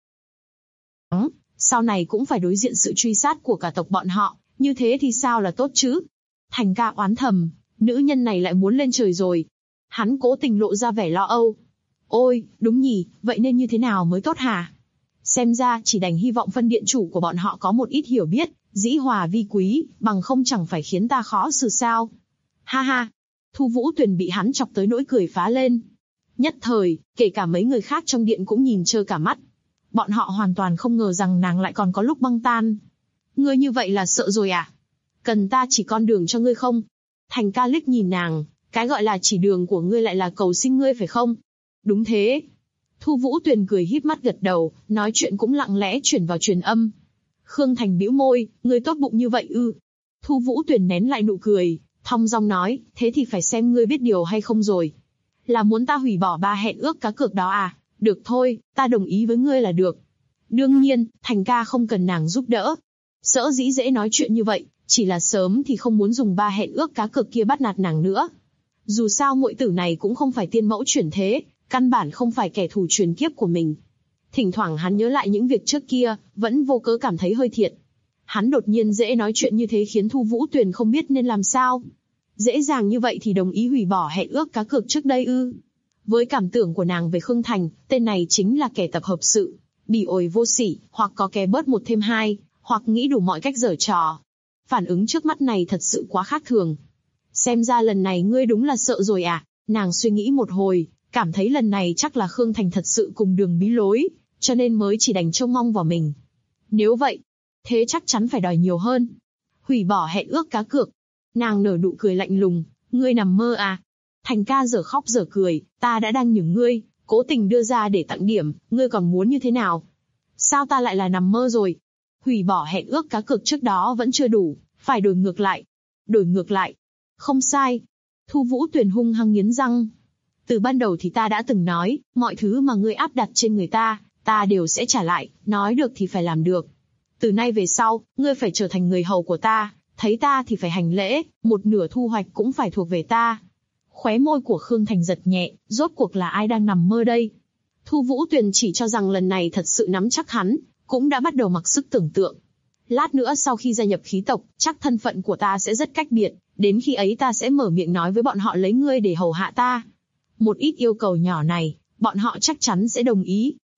Sau này cũng phải đối diện sự truy sát của cả tộc bọn họ, như thế thì sao là tốt chứ? Thành ca oán thầm, nữ nhân này lại muốn lên trời rồi. Hắn cố tình lộ ra vẻ lo âu. Ôi, đúng nhỉ, vậy nên như thế nào mới tốt hả? Xem ra chỉ đành hy vọng phân điện chủ của bọn họ có một ít hiểu biết, dĩ hòa vi quý, bằng không chẳng phải khiến ta khó xử sao. Ha ha, Thu Vũ Tuyền bị hắn chọc tới nỗi cười phá lên. Nhất thời, kể cả mấy người khác trong điện cũng nhìn trơ cả mắt. Bọn họ hoàn toàn không ngờ rằng nàng lại còn có lúc băng tan. Ngươi như vậy là sợ rồi à? Cần ta chỉ con đường cho ngươi không? Thành ca liếc nhìn nàng, cái gọi là chỉ đường của ngươi lại là cầu xin ngươi phải không? Đúng thế. Thu Vũ Tuyền cười híp mắt gật đầu, nói chuyện cũng lặng lẽ chuyển vào truyền âm. Khương Thành bĩu môi, ngươi tốt bụng như vậy ư? Thu Vũ Tuyền nén lại nụ cười, thong dong nói, thế thì phải xem ngươi biết điều hay không rồi. Là muốn ta hủy bỏ 3 hẹn ước cá cược đó à? Được thôi, ta đồng ý với ngươi là được. Đương nhiên, Thành ca không cần nàng giúp đỡ. Sở dĩ dễ nói chuyện như vậy, chỉ là sớm thì không muốn dùng 3 hẹn ước cá cược kia bắt nạt nàng nữa. Dù sao muội tử này cũng không phải tiên mẫu chuyển thế, căn bản không phải kẻ thù truyền kiếp của mình. Thỉnh thoảng hắn nhớ lại những việc trước kia, vẫn vô cớ cảm thấy hơi thiệt. Hắn đột nhiên dễ nói chuyện như thế khiến Thu Vũ Tuyền không biết nên làm sao. Dễ dàng như vậy thì đồng ý hủy bỏ hẹn ước cá cược trước đây ư? Với cảm tưởng của nàng về Khương Thành, tên này chính là kẻ tập hợp sự, bỉ ổi vô sỉ, hoặc có kẻ bớt 1 thêm 2, hoặc nghĩ đủ mọi cách giở trò. Phản ứng trước mắt này thật sự quá khác thường. Xem ra lần này ngươi đúng là sợ rồi à? Nàng suy nghĩ một hồi, cảm thấy lần này chắc là Khương Thành thật sự cùng đường bí lối, cho nên mới chỉ đành trông mong vào mình. Nếu vậy, thế chắc chắn phải đòi nhiều hơn. Hủy bỏ hẹn ước cá cược. Nàng nở nụ cười lạnh lùng, ngươi nằm mơ à? Thành ca dở khóc dở cười, ta đã đang nhường ngươi, cố tình đưa ra để tặng điểm, ngươi còn muốn như thế nào? Sao ta lại là nằm mơ rồi? Hủy bỏ hẹn ước cá cược trước đó vẫn chưa đủ, phải đổi ngược lại. Đổi ngược lại. Không sai. Thu Vũ Tuyền hung hăng nghiến răng. Từ ban đầu thì ta đã từng nói, mọi thứ mà ngươi áp đặt trên người ta đều sẽ trả lại, nói được thì phải làm được. Từ nay về sau, ngươi phải trở thành người hầu của ta, thấy ta thì phải hành lễ, một nửa thu hoạch cũng phải thuộc về ta. Khóe môi của Khương Thành giật nhẹ, rốt cuộc là ai đang nằm mơ đây? Thu Vũ Tuyền chỉ cho rằng lần này thật sự nắm chắc hắn, cũng đã bắt đầu mặc sức tưởng tượng. Lát nữa sau khi gia nhập khí tộc, chắc thân phận của ta sẽ rất cách biệt, đến khi ấy ta sẽ mở miệng nói với bọn họ lấy ngươi để hầu hạ ta. Một ít yêu cầu nhỏ này, bọn họ chắc chắn sẽ đồng ý,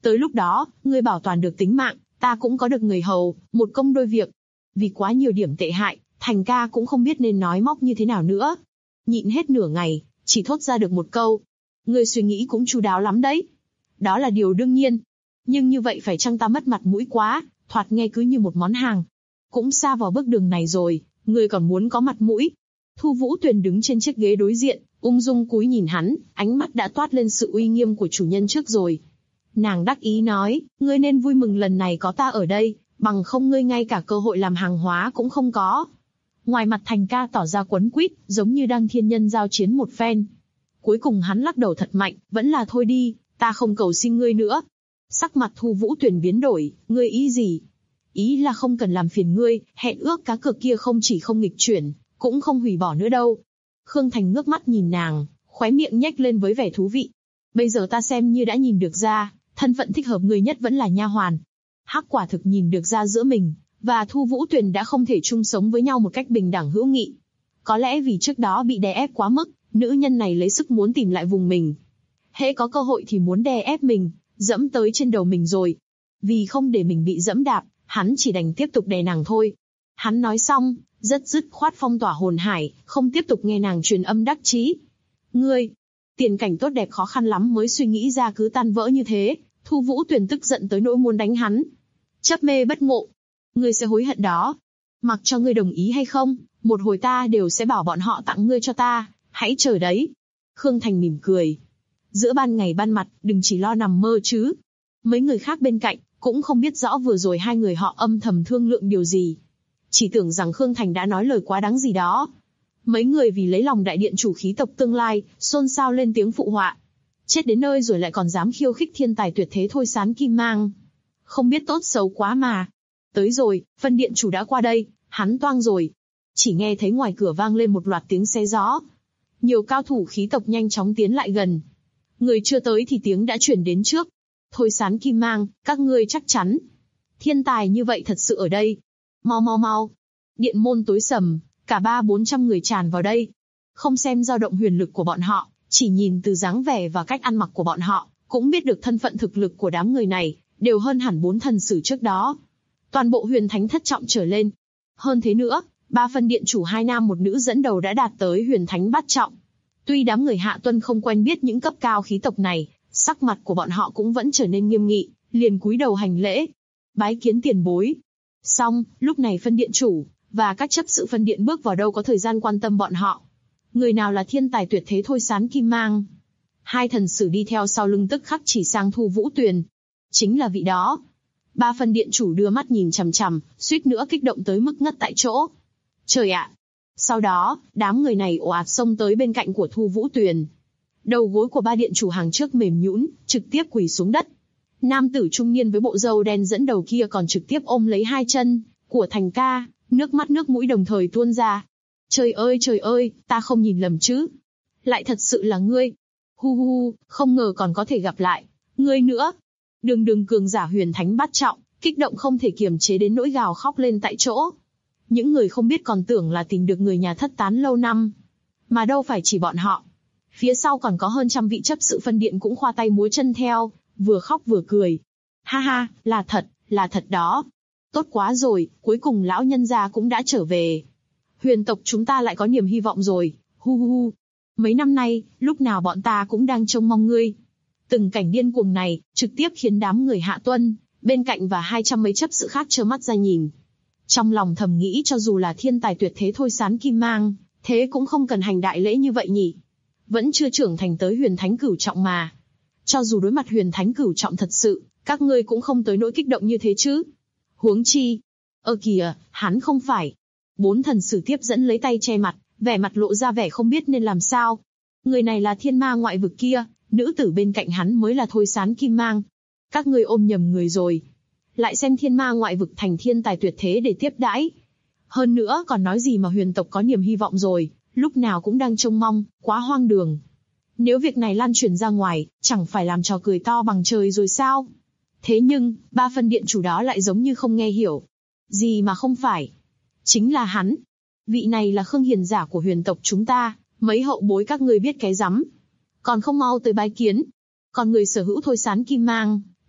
Tới lúc đó, ngươi bảo toàn được tính mạng, ta cũng có được người hầu, một công đôi việc. Vì quá nhiều điểm tệ hại, Thành ca cũng không biết nên nói móc như thế nào nữa. Nhịn hết nửa ngày, chỉ thốt ra được một câu. Ngươi suy nghĩ cũng chu đáo lắm đấy. Đó là điều đương nhiên. Nhưng như vậy phải chăng ta mất mặt mũi quá, thoạt nghe cứ như một món hàng. Cũng xa vào bước đường này rồi, ngươi còn muốn có mặt mũi. Thu Vũ Tuyền đứng trên chiếc ghế đối diện, ung dung cúi nhìn hắn, ánh mắt đã toát lên sự uy nghiêm của chủ nhân trước rồi. Nàng đắc ý nói, ngươi nên vui mừng lần này có ta ở đây, bằng không ngươi ngay cả cơ hội làm hàng hóa cũng không có. Ngoài mặt Thành ca tỏ ra quấn quýt, giống như đang thiên nhân giao chiến một phen. Cuối cùng hắn lắc đầu thật mạnh, vẫn là thôi đi, ta không cầu xin ngươi nữa. Sắc mặt Thu Vũ Tuyền biến đổi, ngươi ý gì? Ý là không cần làm phiền ngươi, hẹn ước cá cược kia không chỉ không nghịch chuyển, cũng không hủy bỏ nữa đâu. Khương Thành ngước mắt nhìn nàng, khóe miệng nhếch lên với vẻ thú vị. Bây giờ ta xem như đã nhìn được ra, thân phận thích hợp người nhất vẫn là nha hoàn. Hắc quả thực nhìn được ra giữa mình và Thu Vũ Tuyền đã không thể chung sống với nhau một cách bình đẳng hữu nghị. Có lẽ vì trước đó bị đè ép quá mức, nữ nhân này lấy sức muốn tìm lại vùng mình. Hễ có cơ hội thì muốn đè ép mình, dẫm tới trên đầu mình rồi. Vì không để mình bị dẫm đạp, hắn chỉ đành tiếp tục đè nàng thôi. Hắn nói xong, rất dứt khoát phong tỏa hồn hải, không tiếp tục nghe nàng truyền âm đắc chí. Ngươi, tiền cảnh tốt đẹp khó khăn lắm mới suy nghĩ ra cứ tan vỡ như thế. Thu Vũ Tuyền tức giận tới nỗi muốn đánh hắn. Chấp mê bất ngộ, ngươi sẽ hối hận đó. Mặc cho ngươi đồng ý hay không, một hồi ta đều sẽ bảo bọn họ tặng ngươi cho ta, hãy chờ đấy. Khương Thành mỉm cười. Giữa ban ngày ban mặt, đừng chỉ lo nằm mơ chứ. Mấy người khác bên cạnh, cũng không biết rõ vừa rồi hai người họ âm thầm thương lượng điều gì. Chỉ tưởng rằng Khương Thành đã nói lời quá đáng gì đó. Mấy người vì lấy lòng đại điện chủ khí tộc tương lai, xôn xao lên tiếng phụ họa. Chết đến nơi rồi lại còn dám khiêu khích thiên tài tuyệt thế Thôi Sán Kim Mang. Không biết tốt xấu quá mà. Tới rồi, phân điện chủ đã qua đây, hắn toang rồi. Chỉ nghe thấy ngoài cửa vang lên một loạt tiếng xé gió. Nhiều cao thủ khí tộc nhanh chóng tiến lại gần. Người chưa tới thì tiếng đã chuyển đến trước. Thôi Sán Kim Mang, các ngươi chắc chắn. Thiên tài như vậy thật sự ở đây. Mau mau mau. Điện môn tối sầm, cả 300-400 người tràn vào đây. Không xem dao động huyền lực của bọn họ, chỉ nhìn từ dáng vẻ và cách ăn mặc của bọn họ, cũng biết được thân phận thực lực của đám người này, đều hơn hẳn 4 thần sử trước đó. Toàn bộ huyền thánh thất trọng trở lên. Hơn thế nữa, 3 phân điện chủ 2 nam 1 nữ dẫn đầu đã đạt tới huyền thánh bát trọng. Tuy đám người Hạ Tuân không quen biết những cấp cao khí tộc này, sắc mặt của bọn họ cũng vẫn trở nên nghiêm nghị, liền cúi đầu hành lễ. Bái kiến tiền bối. Xong, lúc này phân điện chủ và các chấp sự phân điện bước vào đâu có thời gian quan tâm bọn họ. Người nào là thiên tài tuyệt thế Thôi Sán Kim Mang? 2 thần sử đi theo sau lưng tức khắc chỉ sang Thu Vũ Tuyền. Chính là vị đó. 3 phân điện chủ đưa mắt nhìn chằm chằm, suýt nữa kích động tới mức ngất tại chỗ. Trời ạ! Sau đó, đám người này ồ ạt xông tới bên cạnh của Thu Vũ Tuyền. Đầu gối của 3 điện chủ hàng trước mềm nhũn, trực tiếp quỳ xuống đất. Nam tử trung niên với bộ râu đen dẫn đầu kia còn trực tiếp ôm lấy 2 chân của Thành ca, nước mắt nước mũi đồng thời tuôn ra. Trời ơi, ta không nhìn lầm chứ? Lại thật sự là ngươi. Hu hu, không ngờ còn có thể gặp lại ngươi nữa. Đường cường giả huyền thánh bát trọng, kích động không thể kiềm chế đến nỗi gào khóc lên tại chỗ. Những người không biết còn tưởng là tìm được người nhà thất tán lâu năm. Mà đâu phải chỉ bọn họ. Phía sau còn có hơn 100 vị chấp sự phân điện cũng khoa tay múa chân theo, vừa khóc vừa cười. Ha ha, là thật đó. Tốt quá rồi, cuối cùng lão nhân gia cũng đã trở về. Huyền tộc chúng ta lại có niềm hy vọng rồi, hu hu. Mấy năm nay, lúc nào bọn ta cũng đang trông mong ngươi. Từng cảnh điên cuồng này, trực tiếp khiến đám người Hạ Tuân, bên cạnh và 200 mấy chấp sự khác trơ mắt ra nhìn. Trong lòng thầm nghĩ cho dù là thiên tài tuyệt thế Thôi Sán Kim Mang, thế cũng không cần hành đại lễ như vậy nhỉ. Vẫn chưa trưởng thành tới huyền thánh cửu trọng mà. Cho dù đối mặt huyền thánh cửu trọng thật sự, các ngươi cũng không tới nỗi kích động như thế chứ. Huống chi. Kìa, hắn không phải. 4 thần sử tiếp dẫn lấy tay che mặt, vẻ mặt lộ ra vẻ không biết nên làm sao. Người này là thiên ma ngoại vực kia, nữ tử bên cạnh hắn mới là Thôi Sán Kim Mang. Các ngươi ôm nhầm người rồi. Lại xem thiên ma ngoại vực thành thiên tài tuyệt thế để tiếp đãi. Hơn nữa còn nói gì mà huyền tộc có niềm hy vọng rồi, lúc nào cũng đang trông mong, quá hoang đường. Nếu việc này lan truyền ra ngoài, chẳng phải làm trò cười to bằng trời rồi sao? Thế nhưng, 3 phân điện chủ đó lại giống như không nghe hiểu. Gì mà không phải? Chính là hắn. Vị này là Khương Hiền giả của huyền tộc chúng ta, mấy hậu bối các ngươi biết cái rắm. Còn không mau tới bái kiến. Còn người sở hữu Thôi Sán Kim Mang,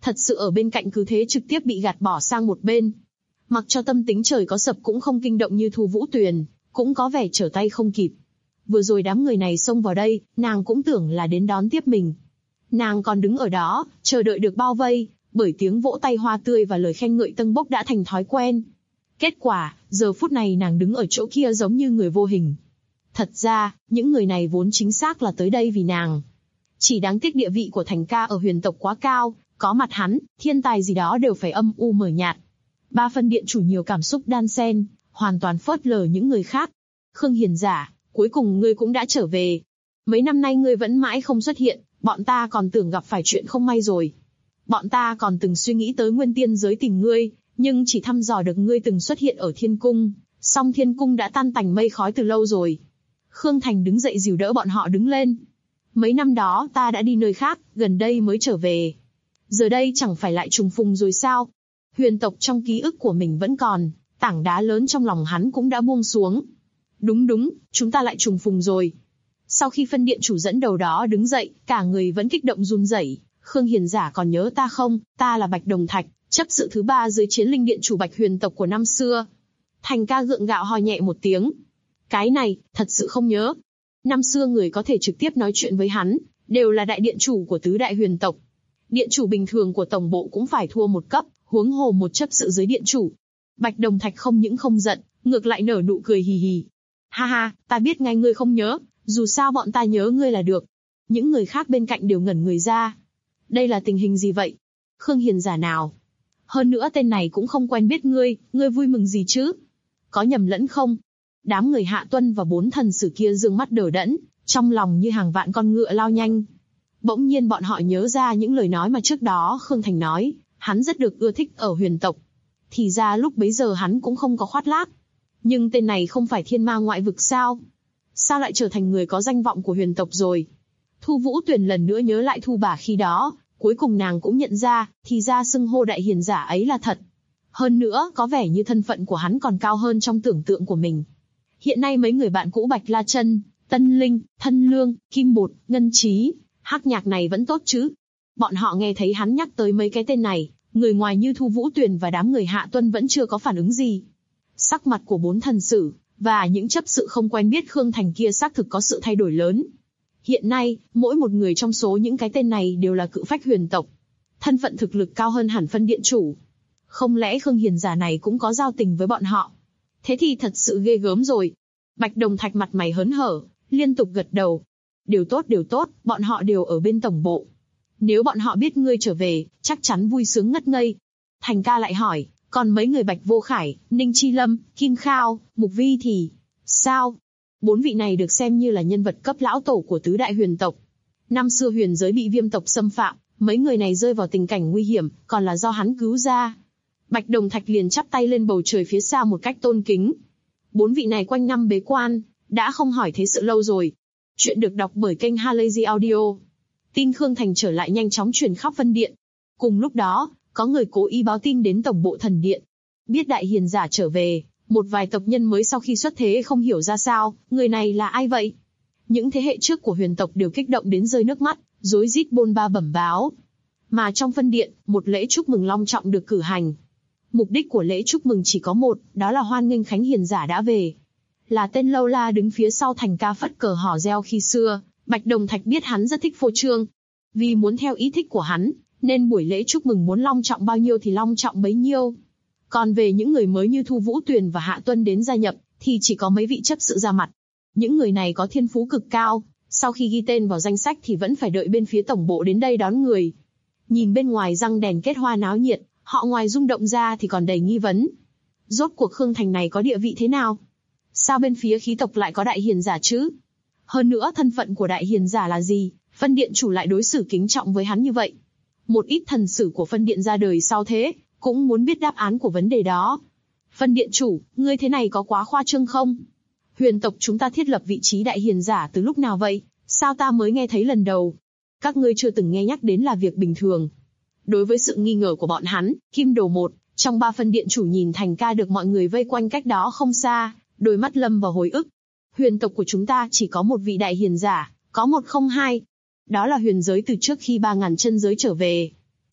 thật sự ở bên cạnh cứ thế trực tiếp bị gạt bỏ sang một bên. Mặc cho tâm tính trời có sập cũng không kinh động như Thu Vũ Tuyền, cũng có vẻ trở tay không kịp. Vừa rồi đám người này xông vào đây, nàng cũng tưởng là đến đón tiếp mình. Nàng còn đứng ở đó, chờ đợi được bao vây, bởi tiếng vỗ tay hoa tươi và lời khen ngợi tâng bốc đã thành thói quen. Kết quả, giờ phút này nàng đứng ở chỗ kia giống như người vô hình. Thật ra, những người này vốn chính xác là tới đây vì nàng. Chỉ đáng tiếc địa vị của Thành Ca ở huyền tộc quá cao, có mặt hắn, thiên tài gì đó đều phải âm u mờ nhạt. Ba phân điện chủ nhiều cảm xúc đan xen, hoàn toàn phớt lờ những người khác. Khương Hiền Giả, cuối cùng ngươi cũng đã trở về. Mấy năm nay ngươi vẫn mãi không xuất hiện, bọn ta còn tưởng gặp phải chuyện không may rồi. Bọn ta còn từng suy nghĩ tới Nguyên Tiên giới tìm ngươi, nhưng chỉ thăm dò được ngươi từng xuất hiện ở Thiên Cung, song Thiên Cung đã tan tành mây khói từ lâu rồi. Khương Thành đứng dậy dìu đỡ bọn họ đứng lên. Mấy năm đó ta đã đi nơi khác, gần đây mới trở về. Giờ đây chẳng phải lại trùng phùng rồi sao? Huyền tộc trong ký ức của mình vẫn còn, tảng đá lớn trong lòng hắn cũng đã buông xuống. Đúng, chúng ta lại trùng phùng rồi. Sau khi phân điện chủ dẫn đầu đó đứng dậy, cả người vẫn kích động run rẩy. Khương Hiền Giả còn nhớ ta không? Ta là Bạch Đồng Thạch, chấp sự thứ 3 dưới chiến linh điện chủ Bạch Huyền tộc của năm xưa. Thành Ca gượng gạo ho nhẹ một tiếng. Cái này, thật sự không nhớ. Năm xưa người có thể trực tiếp nói chuyện với hắn, đều là đại điện chủ của tứ đại huyền tộc. Điện chủ bình thường của tổng bộ cũng phải thua một cấp, huống hồ một chấp sự dưới điện chủ. Bạch Đồng Thạch không những không giận, ngược lại nở nụ cười hì hì. Ha ha, ta biết ngay ngươi không nhớ, dù sao bọn ta nhớ ngươi là được. Những người khác bên cạnh đều ngẩn người ra. Đây là tình hình gì vậy? Khương Hiền Giả nào? Hơn nữa tên này cũng không quen biết ngươi vui mừng gì chứ? Có nhầm lẫn không? Đám người Hạ Tuân và 4 thần sử kia dương mắt đờ đẫn, trong lòng như hàng vạn con ngựa lao nhanh. Bỗng nhiên bọn họ nhớ ra những lời nói mà trước đó Khương Thành nói, hắn rất được ưa thích ở huyền tộc. Thì ra lúc bấy giờ hắn cũng không có khoác lác. Nhưng tên này không phải thiên ma ngoại vực sao? Sao lại trở thành người có danh vọng của huyền tộc rồi? Thu Vũ Tuyền lần nữa nhớ lại Thu Bà khi đó, cuối cùng nàng cũng nhận ra, thì ra xưng hô đại hiền giả ấy là thật. Hơn nữa, có vẻ như thân phận của hắn còn cao hơn trong tưởng tượng của mình. Hiện nay mấy người bạn cũ Bạch La Chân, Tân Linh, Thân Lương, Kim Bột, Ngân Trí, Hắc Nhạc này vẫn tốt chứ? Bọn họ nghe thấy hắn nhắc tới mấy cái tên này, người ngoài như Thu Vũ Tuyền và đám người Hạ Tuân vẫn chưa có phản ứng gì. Sắc mặt của 4 thần sử và những chấp sự không quen biết Khương Thành kia xác thực có sự thay đổi lớn. Hiện nay, mỗi một người trong số những cái tên này đều là cự phách huyền tộc. Thân phận thực lực cao hơn hẳn phân điện chủ. Không lẽ Khương Hiền Giả này cũng có giao tình với bọn họ? Thế thì thật sự ghê gớm rồi. Bạch Đồng Thạch mặt mày hớn hở, liên tục gật đầu. Điều tốt, bọn họ đều ở bên tổng bộ. Nếu bọn họ biết ngươi trở về, chắc chắn vui sướng ngất ngây. Thành Ca lại hỏi, còn mấy người Bạch Vô Khải, Ninh Chi Lâm, Kim Khao, Mục Vi thì sao? 4 vị này được xem như là nhân vật cấp lão tổ của tứ đại huyền tộc. Năm xưa huyền giới bị viêm tộc xâm phạm, mấy người này rơi vào tình cảnh nguy hiểm, còn là do hắn cứu ra. Bạch Đồng Thạch liền chắp tay lên bầu trời phía xa một cách tôn kính. 4 vị này quanh năm bế quan, đã không hỏi thế sự lâu rồi. Chuyện được đọc bởi kênh Halazy Audio. Tin Khương Thành trở lại nhanh chóng truyền khắp phân điện. Cùng lúc đó, có người cố ý báo tin đến tổng bộ thần điện. Biết đại hiền giả trở về, một vài tộc nhân mới sau khi xuất thế không hiểu ra sao, người này là ai vậy? Những thế hệ trước của huyền tộc đều kích động đến rơi nước mắt, rối rít bôn ba bẩm báo. Mà trong phân điện, một lễ chúc mừng long trọng được cử hành. Mục đích của lễ chúc mừng chỉ có một, đó là hoan nghênh Khánh Hiền giả đã về. Là tên lâu la đứng phía sau Thành Ca phất cờ hò reo khi xưa, Bạch Đồng Thạch biết hắn rất thích phô trương. Vì muốn theo ý thích của hắn, nên buổi lễ chúc mừng muốn long trọng bao nhiêu thì long trọng bấy nhiêu. Còn về những người mới như Thu Vũ Tuyền và Hạ Tuân đến gia nhập, thì chỉ có mấy vị chấp sự ra mặt. Những người này có thiên phú cực cao, sau khi ghi tên vào danh sách thì vẫn phải đợi bên phía tổng bộ đến đây đón người. Nhìn bên ngoài răng đèn kết hoa náo nhiệt, họ ngoài rung động ra thì còn đầy nghi vấn. Rốt cuộc Khương Thành này có địa vị thế nào? Sao bên phía khí tộc lại có đại hiền giả chứ? Hơn nữa thân phận của đại hiền giả là gì? Phân điện chủ lại đối xử kính trọng với hắn như vậy. Một ít thần sử của phân điện ra đời sau thế, cũng muốn biết đáp án của vấn đề đó. Phân điện chủ, ngươi thế này có quá khoa trương không? Huyền tộc chúng ta thiết lập vị trí đại hiền giả từ lúc nào vậy? Sao ta mới nghe thấy lần đầu? Các ngươi chưa từng nghe nhắc đến là việc bình thường. Đối với sự nghi ngờ của bọn hắn, Kim Đồ một, trong 3 phân điện chủ nhìn Thành Ca được mọi người vây quanh cách đó không xa, đôi mắt lâm vào hồi ức. Huyền tộc của chúng ta chỉ có một vị đại hiền giả, có một không hai. Đó là huyền giới từ trước khi 3000 chân giới trở về.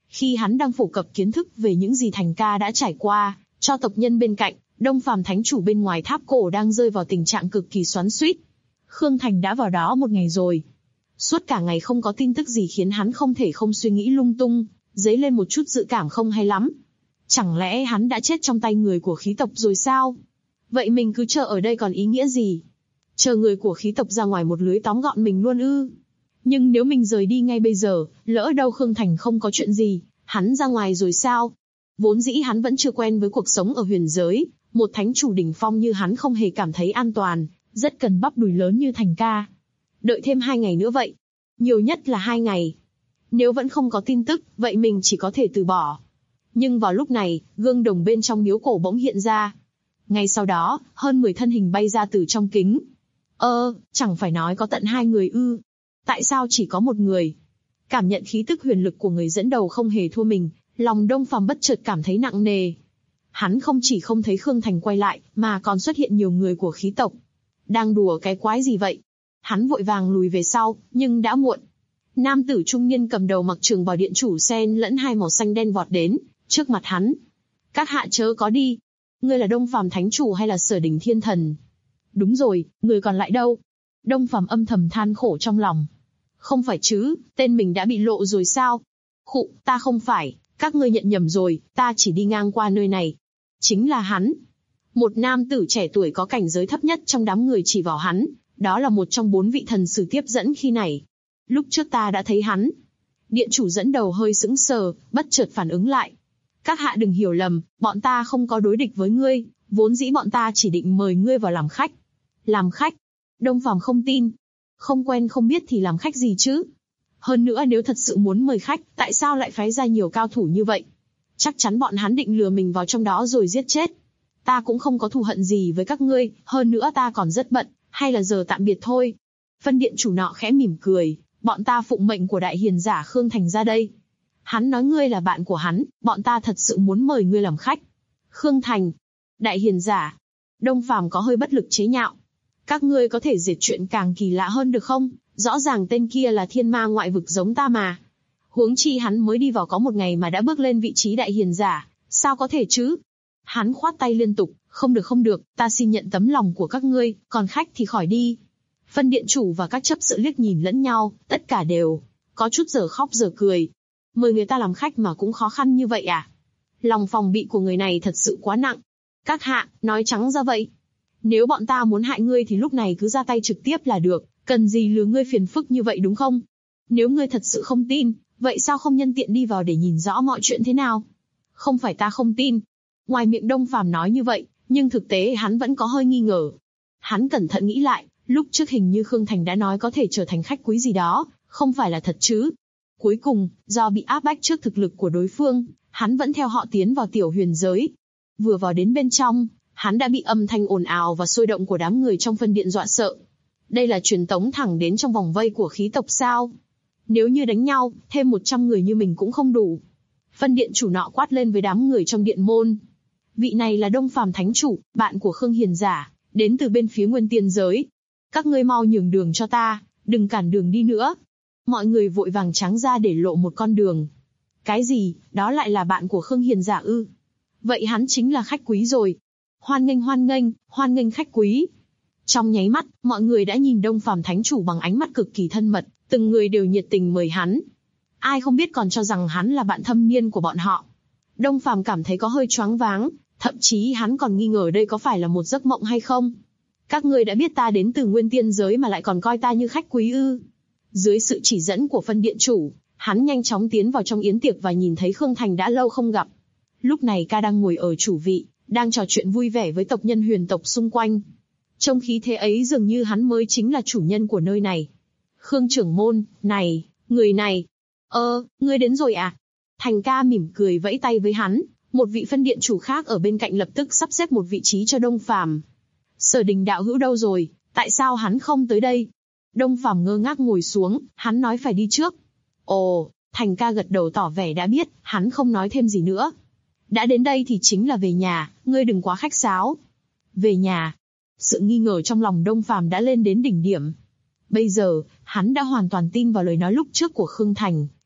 Khi hắn đang phổ cập kiến thức về những gì Thành ca đã trải qua, cho tộc nhân bên cạnh, Đông Phàm Thánh Chủ bên ngoài tháp cổ đang rơi vào tình trạng cực kỳ xoắn xuýt. Khương Thành đã vào đó một ngày rồi. Suốt cả ngày không có tin tức gì khiến hắn không thể không suy nghĩ lung tung, dấy lên một chút dự cảm không hay lắm. Chẳng lẽ hắn đã chết trong tay người của khí tộc rồi sao? Vậy mình cứ chờ ở đây còn ý nghĩa gì? Chờ người của khí tộc ra ngoài một lưới tóm gọn mình luôn ư? Nhưng nếu mình rời đi ngay bây giờ, lỡ đâu Khương Thành không có chuyện gì, hắn ra ngoài rồi sao? Vốn dĩ hắn vẫn chưa quen với cuộc sống ở huyền giới, một thánh chủ đỉnh phong như hắn không hề cảm thấy an toàn, rất cần bắp đùi lớn như Thành ca. Đợi thêm 2 ngày nữa vậy. Nhiều nhất là 2 ngày. Nếu vẫn không có tin tức, vậy mình chỉ có thể từ bỏ. Nhưng vào lúc này, gương đồng bên trong miếu cổ bỗng hiện ra. Ngay sau đó, hơn 10 thân hình bay ra từ trong kính. Chẳng phải nói có tận 2 người ư? Tại sao chỉ có một người? Cảm nhận khí tức huyền lực của người dẫn đầu không hề thua mình, lòng Đông Phàm bất chợt cảm thấy nặng nề. Hắn không chỉ không thấy Khương Thành quay lại, mà còn xuất hiện nhiều người của khí tộc. Đang đùa cái quái gì vậy? Hắn vội vàng lùi về sau, nhưng đã muộn. Nam tử trung niên cầm đầu mặc trường bào điện chủ xen lẫn hai màu xanh đen vọt đến, trước mặt hắn. Các hạ chớ có đi. Ngươi là Đông Phàm Thánh Chủ hay là Sở Đỉnh Thiên Thần? Đúng rồi, người còn lại đâu? Đông Phàm âm thầm than khổ trong lòng. Không phải chứ, tên mình đã bị lộ rồi sao? Khụ, ta không phải, các ngươi nhận nhầm rồi, ta chỉ đi ngang qua nơi này. Chính là hắn. Một nam tử trẻ tuổi có cảnh giới thấp nhất trong đám người chỉ vào hắn, đó là một trong 4 vị thần sử tiếp dẫn khi nãy. Lúc trước ta đã thấy hắn. Điện chủ dẫn đầu hơi sững sờ, bất chợt phản ứng lại. Các hạ đừng hiểu lầm, bọn ta không có đối địch với ngươi, vốn dĩ bọn ta chỉ định mời ngươi vào làm khách. Làm khách? Đông Phàm không tin. Không quen không biết thì làm khách gì chứ? Hơn nữa nếu thật sự muốn mời khách, tại sao lại phái ra nhiều cao thủ như vậy? Chắc chắn bọn hắn định lừa mình vào trong đó rồi giết chết. Ta cũng không có thù hận gì với các ngươi, hơn nữa ta còn rất bận, hay là giờ tạm biệt thôi. Phân điện chủ nọ khẽ mỉm cười, bọn ta phụng mệnh của đại hiền giả Khương Thành ra đây. Hắn nói ngươi là bạn của hắn, bọn ta thật sự muốn mời ngươi làm khách. Khương Thành, đại hiền giả. Đông Phàm có hơi bất lực chế nhạo. Các ngươi có thể dệt chuyện càng kỳ lạ hơn được không? Rõ ràng tên kia là thiên ma ngoại vực giống ta mà. Huống chi hắn mới đi vào có một ngày mà đã bước lên vị trí đại hiền giả, sao có thể chứ? Hắn khoát tay liên tục, không được, ta xin nhận tấm lòng của các ngươi, còn khách thì khỏi đi. Phân điện chủ và các chấp sự liếc nhìn lẫn nhau, tất cả đều có chút giờ khóc giờ cười. Mời người ta làm khách mà cũng khó khăn như vậy à? Lòng phòng bị của người này thật sự quá nặng. Các hạ, nói trắng ra vậy. Nếu bọn ta muốn hại ngươi thì lúc này cứ ra tay trực tiếp là được, cần gì lừa ngươi phiền phức như vậy đúng không? Nếu ngươi thật sự không tin, vậy sao không nhân tiện đi vào để nhìn rõ mọi chuyện thế nào? Không phải ta không tin. Ngoài miệng Đông Phàm nói như vậy, nhưng thực tế hắn vẫn có hơi nghi ngờ. Hắn cẩn thận nghĩ lại, lúc trước hình như Khương Thành đã nói có thể trở thành khách quý gì đó, không phải là thật chứ? Cuối cùng, do bị áp bách trước thực lực của đối phương, hắn vẫn theo họ tiến vào tiểu huyền giới. Vừa vào đến bên trong, hắn đã bị âm thanh ồn ào và sôi động của đám người trong phân điện dọa sợ. Đây là truyền tống thẳng đến trong vòng vây của khí tộc sao? Nếu như đánh nhau, thêm 100 người như mình cũng không đủ. Phân điện chủ nọ quát lên với đám người trong điện môn. Vị này là Đông Phàm Thánh Chủ, bạn của Khương Hiền Giả, đến từ bên phía Nguyên Tiên Giới. Các ngươi mau nhường đường cho ta, đừng cản đường đi nữa. Mọi người vội vàng tráng ra để lộ một con đường. Cái gì, đó lại là bạn của Khương Hiền Giả ư? Vậy hắn chính là khách quý rồi. Hoan nghênh khách quý. Trong nháy mắt, mọi người đã nhìn Đông Phàm Thánh Chủ bằng ánh mắt cực kỳ thân mật, từng người đều nhiệt tình mời hắn. Ai không biết còn cho rằng hắn là bạn thâm niên của bọn họ. Đông Phàm cảm thấy có hơi choáng váng, thậm chí hắn còn nghi ngờ đây có phải là một giấc mộng hay không. Các ngươi đã biết ta đến từ Nguyên Tiên Giới mà lại còn coi ta như khách quý ư? Dưới sự chỉ dẫn của phân điện chủ, hắn nhanh chóng tiến vào trong yến tiệc và nhìn thấy Khương Thành đã lâu không gặp. Lúc này ca đang ngồi ở chủ vị, đang trò chuyện vui vẻ với tộc nhân huyền tộc xung quanh. Trong khí thế ấy dường như hắn mới chính là chủ nhân của nơi này. Khương trưởng môn, này, người này. Ngươi đến rồi à? Thành ca mỉm cười vẫy tay với hắn, một vị phân điện chủ khác ở bên cạnh lập tức sắp xếp một vị trí cho Đông Phàm. Sở Đình đạo hữu đâu rồi, tại sao hắn không tới đây? Đông Phàm ngơ ngác ngồi xuống, hắn nói phải đi trước. Ồ, Thành ca gật đầu tỏ vẻ đã biết, hắn không nói thêm gì nữa. Đã đến đây thì chính là về nhà, ngươi đừng quá khách sáo. Về nhà. Sự nghi ngờ trong lòng Đông Phàm đã lên đến đỉnh điểm. Bây giờ, hắn đã hoàn toàn tin vào lời nói lúc trước của Khương Thành,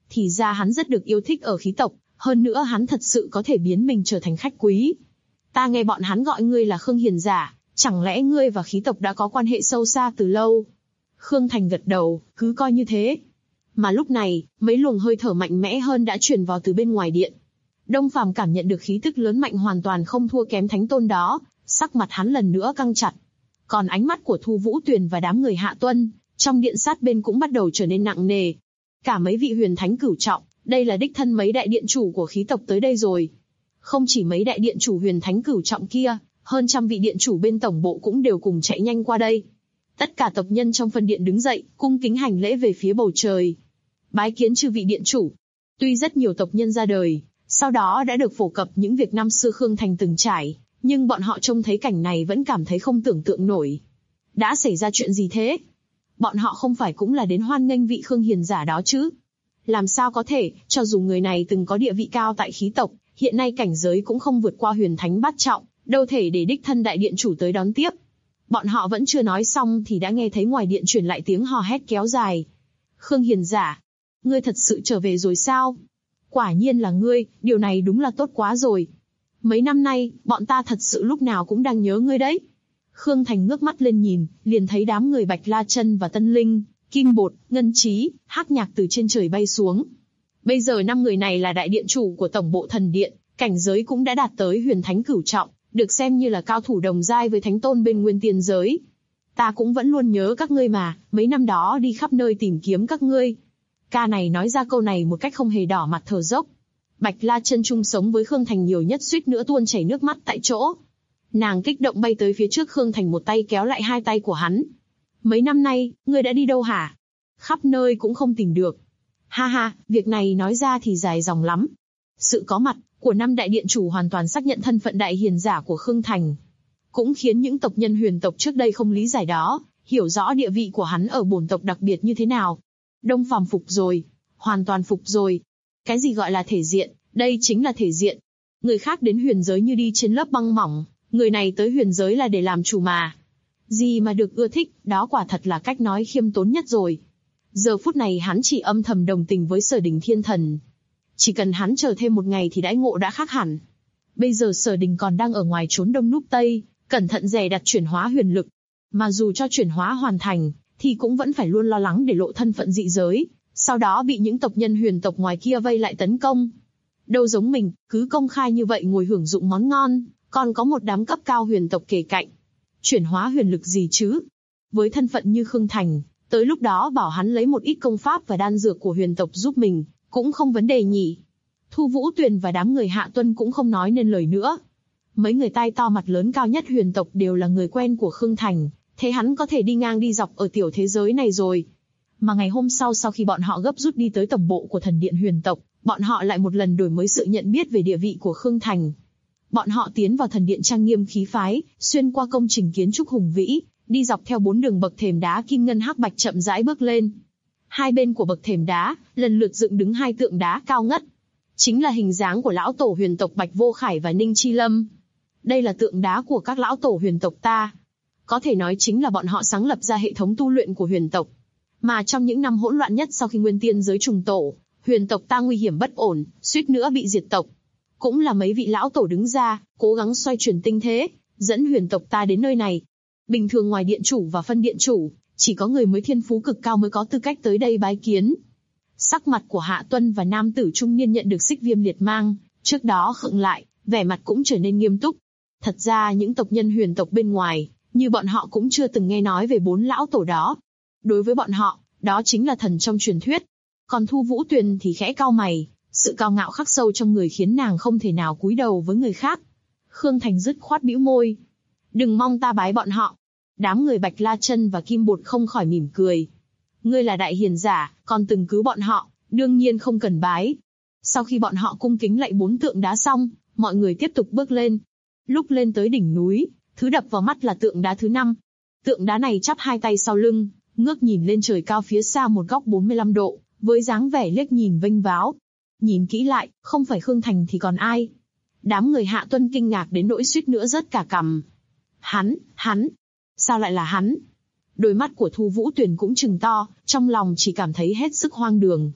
Thì ra hắn rất được yêu thích ở khí tộc, hơn nữa hắn thật sự có thể biến mình trở thành khách quý. Ta nghe bọn hắn gọi ngươi là Khương Hiền Giả, chẳng lẽ ngươi và khí tộc đã có quan hệ sâu xa từ lâu? Khương Thành gật đầu, cứ coi như thế. Mà lúc này, mấy luồng hơi thở mạnh mẽ hơn đã truyền vào từ bên ngoài điện. Đông Phàm cảm nhận được khí tức lớn mạnh hoàn toàn không thua kém thánh tôn đó, sắc mặt hắn lần nữa căng chặt. Còn ánh mắt của Thu Vũ Tuyền và đám người Hạ Tuân, trong điện sát bên cũng bắt đầu trở nên nặng nề. Cả mấy vị huyền thánh cửu trọng, đây là đích thân mấy đại điện chủ của khí tộc tới đây rồi. Không chỉ mấy đại điện chủ huyền thánh cửu trọng kia, hơn trăm vị điện chủ bên tổng bộ cũng đều cùng chạy nhanh qua đây. Tất cả tộc nhân trong phân điện đứng dậy, cung kính hành lễ về phía bầu trời. Bái kiến chư vị điện chủ. Tuy rất nhiều tộc nhân ra đời, sau đó đã được phổ cập những việc năm xưa Khương Thành từng trải, nhưng bọn họ trông thấy cảnh này vẫn cảm thấy không tưởng tượng nổi. Đã xảy ra chuyện gì thế? Bọn họ không phải cũng là đến hoan nghênh vị Khương Hiền Giả đó chứ? Làm sao có thể, cho dù người này từng có địa vị cao tại khí tộc, hiện nay cảnh giới cũng không vượt qua huyền thánh bát trọng, đâu thể để đích thân đại điện chủ tới đón tiếp. Bọn họ vẫn chưa nói xong thì đã nghe thấy ngoài điện truyền lại tiếng hò hét kéo dài. Khương Hiền Giả, ngươi thật sự trở về rồi sao? Quả nhiên là ngươi, điều này đúng là tốt quá rồi. Mấy năm nay, bọn ta thật sự lúc nào cũng đang nhớ ngươi đấy. Khương Thành ngước mắt lên nhìn, liền thấy đám người Bạch La Chân và Tân Linh, Kim Bột, Ngân Trí, Hắc Nhạc từ trên trời bay xuống. Bây giờ 5 người này là đại điện chủ của tổng bộ thần điện, cảnh giới cũng đã đạt tới huyền thánh cửu trọng, được xem như là cao thủ đồng giai với thánh tôn bên nguyên tiên giới. Ta cũng vẫn luôn nhớ các ngươi mà, mấy năm đó đi khắp nơi tìm kiếm các ngươi. Ca này nói ra câu này một cách không hề đỏ mặt thở dốc. Bạch La Chân chung sống với Khương Thành nhiều nhất suýt nữa tuôn chảy nước mắt tại chỗ. Nàng kích động bay tới phía trước Khương Thành, một tay kéo lại hai tay của hắn. Mấy năm nay, ngươi đã đi đâu hả? Khắp nơi cũng không tìm được. Ha ha, việc này nói ra thì dài dòng lắm. Sự có mặt của 5 đại điện chủ hoàn toàn xác nhận thân phận đại hiền giả của Khương Thành. Cũng khiến những tộc nhân huyền tộc trước đây không lý giải đó, hiểu rõ địa vị của hắn ở bổn tộc đặc biệt như thế nào. Đông Phàm phục rồi, hoàn toàn phục rồi. Cái gì gọi là thể diện, đây chính là thể diện. Người khác đến huyền giới như đi trên lớp băng mỏng, người này tới huyền giới là để làm chủ mà. Gì mà được ưa thích, đó quả thật là cách nói khiêm tốn nhất rồi. Giờ phút này hắn chỉ âm thầm đồng tình với Sở Đình Thiên Thần. Chỉ cần hắn chờ thêm một ngày thì đãi ngộ đã khác hẳn. Bây giờ Sở Đình còn đang ở ngoài trốn đông núp tây, cẩn thận dè đặt chuyển hóa huyền lực. Mà dù cho chuyển hóa hoàn thành, thì cũng vẫn phải luôn lo lắng để lộ thân phận dị giới, sau đó bị những tộc nhân huyền tộc ngoài kia vây lại tấn công. Đâu giống mình, cứ công khai như vậy ngồi hưởng dụng món ngon, còn có một đám cấp cao huyền tộc kề cạnh. Chuyển hóa huyền lực gì chứ? Với thân phận như Khương Thành, tới lúc đó bảo hắn lấy một ít công pháp và đan dược của huyền tộc giúp mình, cũng không vấn đề nhỉ. Thu Vũ Tuyền và đám người Hạ Tuân cũng không nói nên lời nữa. Mấy người tai to mặt lớn cao nhất huyền tộc đều là người quen của Khương Thành, thế hắn có thể đi ngang đi dọc ở tiểu thế giới này rồi. Mà ngày hôm sau khi bọn họ gấp rút đi tới tổng bộ của thần điện huyền tộc, bọn họ lại một lần đổi mới sự nhận biết về địa vị của Khương Thành. Bọn họ tiến vào thần điện trang nghiêm khí phái, xuyên qua công trình kiến trúc hùng vĩ, đi dọc theo 4 đường bậc thềm đá kim ngân hắc bạch chậm rãi bước lên. Hai bên của bậc thềm đá, lần lượt dựng đứng 2 tượng đá cao ngất. Chính là hình dáng của lão tổ huyền tộc Bạch Vô Khải và Ninh Chi Lâm. Đây là tượng đá của các lão tổ huyền tộc ta. Có thể nói chính là bọn họ sáng lập ra hệ thống tu luyện của huyền tộc. Mà trong những năm hỗn loạn nhất sau khi nguyên tiên giới trùng tổ, huyền tộc ta nguy hiểm bất ổn, suýt nữa bị diệt tộc. Cũng là mấy vị lão tổ đứng ra, cố gắng xoay chuyển tinh thế, dẫn huyền tộc ta đến nơi này. Bình thường ngoài điện chủ và phân điện chủ, chỉ có người mới thiên phú cực cao mới có tư cách tới đây bái kiến. Sắc mặt của Hạ Tuân và nam tử trung niên nhận được xích viêm liệt mang, trước đó khựng lại, vẻ mặt cũng trở nên nghiêm túc. Thật ra những tộc nhân huyền tộc bên ngoài, như bọn họ cũng chưa từng nghe nói về 4 lão tổ đó. Đối với bọn họ, đó chính là thần trong truyền thuyết. Còn Thu Vũ Tuyền thì khẽ cau mày, sự cao ngạo khắc sâu trong người khiến nàng không thể nào cúi đầu với người khác. Khương Thành dứt khoát bĩu môi. Đừng mong ta bái bọn họ. Đám người Bạch La Chân và Kim Bột không khỏi mỉm cười. Ngươi là đại hiền giả, còn từng cứu bọn họ, đương nhiên không cần bái. Sau khi bọn họ cung kính lạy 4 tượng đá xong, mọi người tiếp tục bước lên. Lúc lên tới đỉnh núi, thứ đập vào mắt là tượng đá thứ 5. Tượng đá này chắp 2 tay sau lưng, ngước nhìn lên trời cao phía xa một góc 45 độ, với dáng vẻ liếc nhìn vênh váo. Nhìn kỹ lại, không phải Khương Thành thì còn ai. Đám người Hạ Tuân kinh ngạc đến nỗi suýt nữa rớt cả cằm. Hắn, sao lại là hắn? Đôi mắt của Thu Vũ Tuyền cũng trừng to, trong lòng chỉ cảm thấy hết sức hoang đường.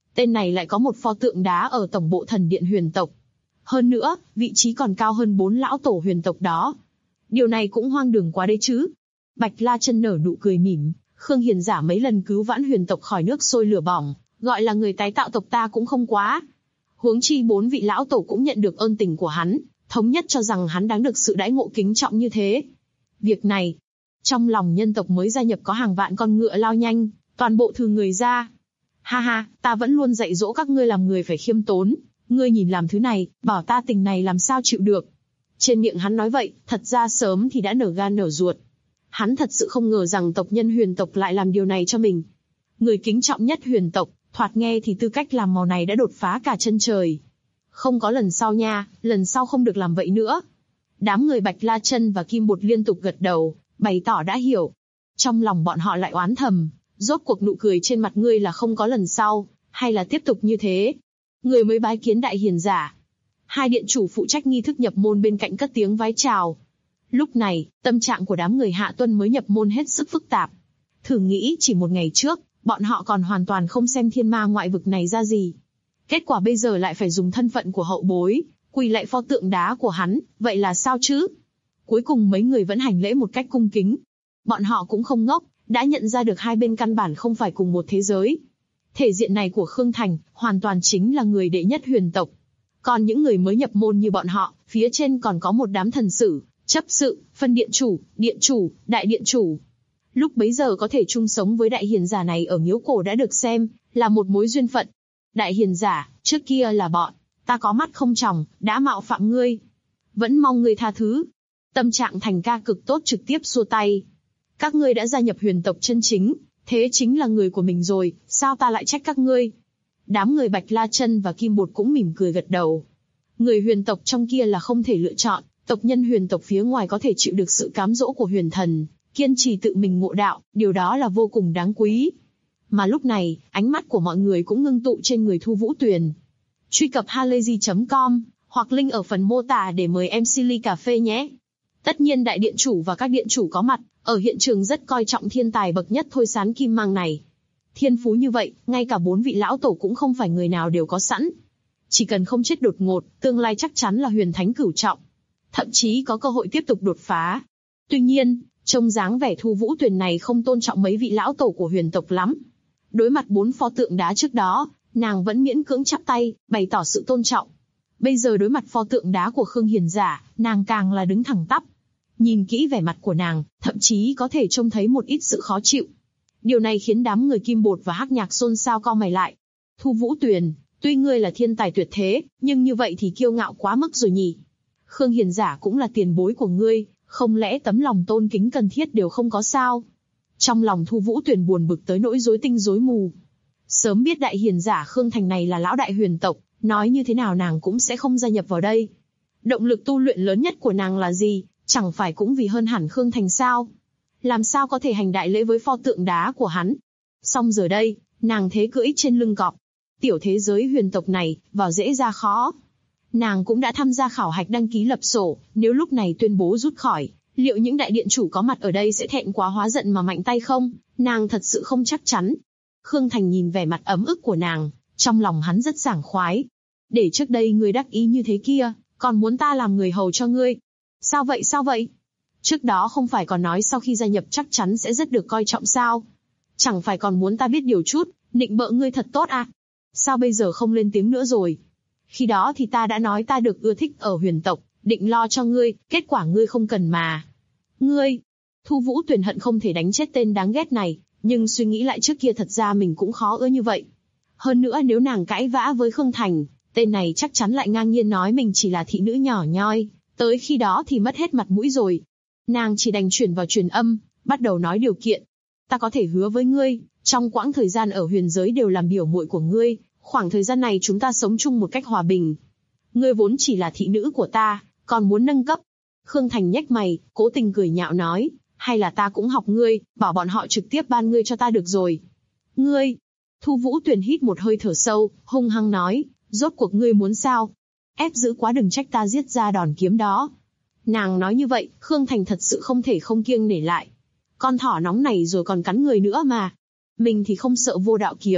Tên này lại có một pho tượng đá ở tổng bộ thần điện huyền tộc. Hơn nữa, vị trí còn cao hơn 4 lão tổ huyền tộc đó. Điều này cũng hoang đường quá đấy chứ. Bạch La Chân nở nụ cười mỉm, Khương Hiền Giả mấy lần cứu vãn huyền tộc khỏi nước sôi lửa bỏng, gọi là người tái tạo tộc ta cũng không quá. Huống chi 4 vị lão tổ cũng nhận được ơn tình của hắn, thống nhất cho rằng hắn đáng được sự đãi ngộ kính trọng như thế. Việc này, trong lòng nhân tộc mới gia nhập có hàng vạn con ngựa lao nhanh, toàn bộ thừa người ra. Ha ha, ta vẫn luôn dạy dỗ các ngươi làm người phải khiêm tốn, ngươi nhìn làm thứ này, bảo ta tình này làm sao chịu được. Trên miệng hắn nói vậy, thật ra sớm thì đã nở gan nở ruột. Hắn thật sự không ngờ rằng tộc nhân huyền tộc lại làm điều này cho mình. Người kính trọng nhất huyền tộc, thoạt nghe thì tư cách làm màu này đã đột phá cả chân trời. Không có lần sau nha, lần sau không được làm vậy nữa. Đám người Bạch La Chân và Kim Bột liên tục gật đầu, bày tỏ đã hiểu. Trong lòng bọn họ lại oán thầm, rốt cuộc nụ cười trên mặt ngươi là không có lần sau, hay là tiếp tục như thế? Người mới bái kiến đại hiền giả. Hai điện chủ phụ trách nghi thức nhập môn bên cạnh cất tiếng vái chào. Lúc này, tâm trạng của đám người Hạ Tuân mới nhập môn hết sức phức tạp. Thử nghĩ chỉ một ngày trước, bọn họ còn hoàn toàn không xem thiên ma ngoại vực này ra gì. Kết quả bây giờ lại phải dùng thân phận của hậu bối, quỳ lạy pho tượng đá của hắn, vậy là sao chứ? Cuối cùng mấy người vẫn hành lễ một cách cung kính. Bọn họ cũng không ngốc, đã nhận ra được hai bên căn bản không phải cùng một thế giới. Thể diện này của Khương Thành, hoàn toàn chính là người đệ nhất huyền tộc. Còn những người mới nhập môn như bọn họ, phía trên còn có một đám thần sử, chấp sự, phân điện chủ, đại điện chủ. Lúc bấy giờ có thể chung sống với đại hiền giả này ở miếu cổ đã được xem là một mối duyên phận. Đại hiền giả, trước kia là bọn ta có mắt không tròng, đã mạo phạm ngươi. Vẫn mong ngươi tha thứ. Tâm trạng Thành ca cực tốt trực tiếp xua tay. Các ngươi đã gia nhập huyền tộc chân chính, thế chính là người của mình rồi, sao ta lại trách các ngươi? Đám người Bạch La Chân và Kim Bột cũng mỉm cười gật đầu. Người huyền tộc trong kia là không thể lựa chọn, tộc nhân huyền tộc phía ngoài có thể chịu được sự cám dỗ của huyền thần, kiên trì tự mình ngộ đạo, điều đó là vô cùng đáng quý. Mà lúc này, ánh mắt của mọi người cũng ngưng tụ trên người Thu Vũ Tuyền. Truy cập halayzi.com, hoặc link ở phần mô tả để mời MC ly cà phê nhé. Tất nhiên đại điện chủ và các điện chủ có mặt, ở hiện trường rất coi trọng thiên tài bậc nhất Thôi Sán Kim Mang này. Thiên phú như vậy, ngay cả 4 vị lão tổ cũng không phải người nào đều có sẵn. Chỉ cần không chết đột ngột, tương lai chắc chắn là huyền thánh cửu trọng. Thậm chí có cơ hội tiếp tục đột phá. Tuy nhiên, trông dáng vẻ Thu Vũ Tuyền này không tôn trọng mấy vị lão tổ của huyền tộc lắm. Đối mặt 4 pho tượng đá trước đó, nàng vẫn miễn cưỡng chắp tay, bày tỏ sự tôn trọng. Bây giờ đối mặt pho tượng đá của Khương Hiền Giả, nàng càng là đứng thẳng tắp. Nhìn kỹ vẻ mặt của nàng, thậm chí có thể trông thấy một ít sự khó chịu. Điều này khiến đám người Kim Bột và Hắc Nhạc xôn xao cau mày lại. Thu Vũ Tuyền, tuy ngươi là thiên tài tuyệt thế, nhưng như vậy thì kiêu ngạo quá mức rồi nhỉ. Khương Hiền Giả cũng là tiền bối của ngươi, không lẽ tấm lòng tôn kính cần thiết đều không có sao? Trong lòng Thu Vũ Tuyền buồn bực tới nỗi rối tinh rối mù. Sớm biết đại hiền giả Khương Thành này là lão đại huyền tộc, nói như thế nào nàng cũng sẽ không gia nhập vào đây. Động lực tu luyện lớn nhất của nàng là gì, chẳng phải cũng vì hơn hẳn Khương Thành sao? Làm sao có thể hành đại lễ với pho tượng đá của hắn? Xong giờ đây, nàng thế cưỡi trên lưng cọp. Tiểu thế giới huyền tộc này, vào dễ ra khó. Nàng cũng đã tham gia khảo hạch đăng ký lập sổ, nếu lúc này tuyên bố rút khỏi, liệu những đại điện chủ có mặt ở đây sẽ thẹn quá hóa giận mà mạnh tay không? Nàng thật sự không chắc chắn. Khương Thành nhìn vẻ mặt ấm ức của nàng, trong lòng hắn rất sảng khoái. Để trước đây ngươi đắc ý như thế kia, còn muốn ta làm người hầu cho ngươi. Sao vậy? Trước đó không phải còn nói sau khi gia nhập chắc chắn sẽ rất được coi trọng sao? Chẳng phải còn muốn ta biết điều chút, nịnh bợ ngươi thật tốt à? Sao bây giờ không lên tiếng nữa rồi? Khi đó thì ta đã nói ta được ưa thích ở huyền tộc, định lo cho ngươi, kết quả ngươi không cần mà. Ngươi! Thu Vũ Tuyền hận không thể đánh chết tên đáng ghét này, nhưng suy nghĩ lại trước kia thật ra mình cũng khó ưa như vậy. Hơn nữa nếu nàng cãi vã với Khương Thành, tên này chắc chắn lại ngang nhiên nói mình chỉ là thị nữ nhỏ nhoi, tới khi đó thì mất hết mặt mũi rồi. Nàng chỉ đành chuyển vào truyền âm, bắt đầu nói điều kiện. Ta có thể hứa với ngươi, trong quãng thời gian ở huyền giới đều làm biểu muội của ngươi, khoảng thời gian này chúng ta sống chung một cách hòa bình. Ngươi vốn chỉ là thị nữ của ta, còn muốn nâng cấp. Khương Thành nhếch mày, cố tình cười nhạo nói, hay là ta cũng học ngươi, bảo bọn họ trực tiếp ban ngươi cho ta được rồi. Ngươi! Thu Vũ Tuyền hít một hơi thở sâu, hung hăng nói, rốt cuộc ngươi muốn sao? Ép giữ quá đừng trách ta giết ra đòn kiếm đó. Nàng nói như vậy, Khương Thành thật sự không thể không kiêng nể lại. Con thỏ nóng này rồi còn cắn người nữa mà. Mình thì không sợ vô đạo kiếm,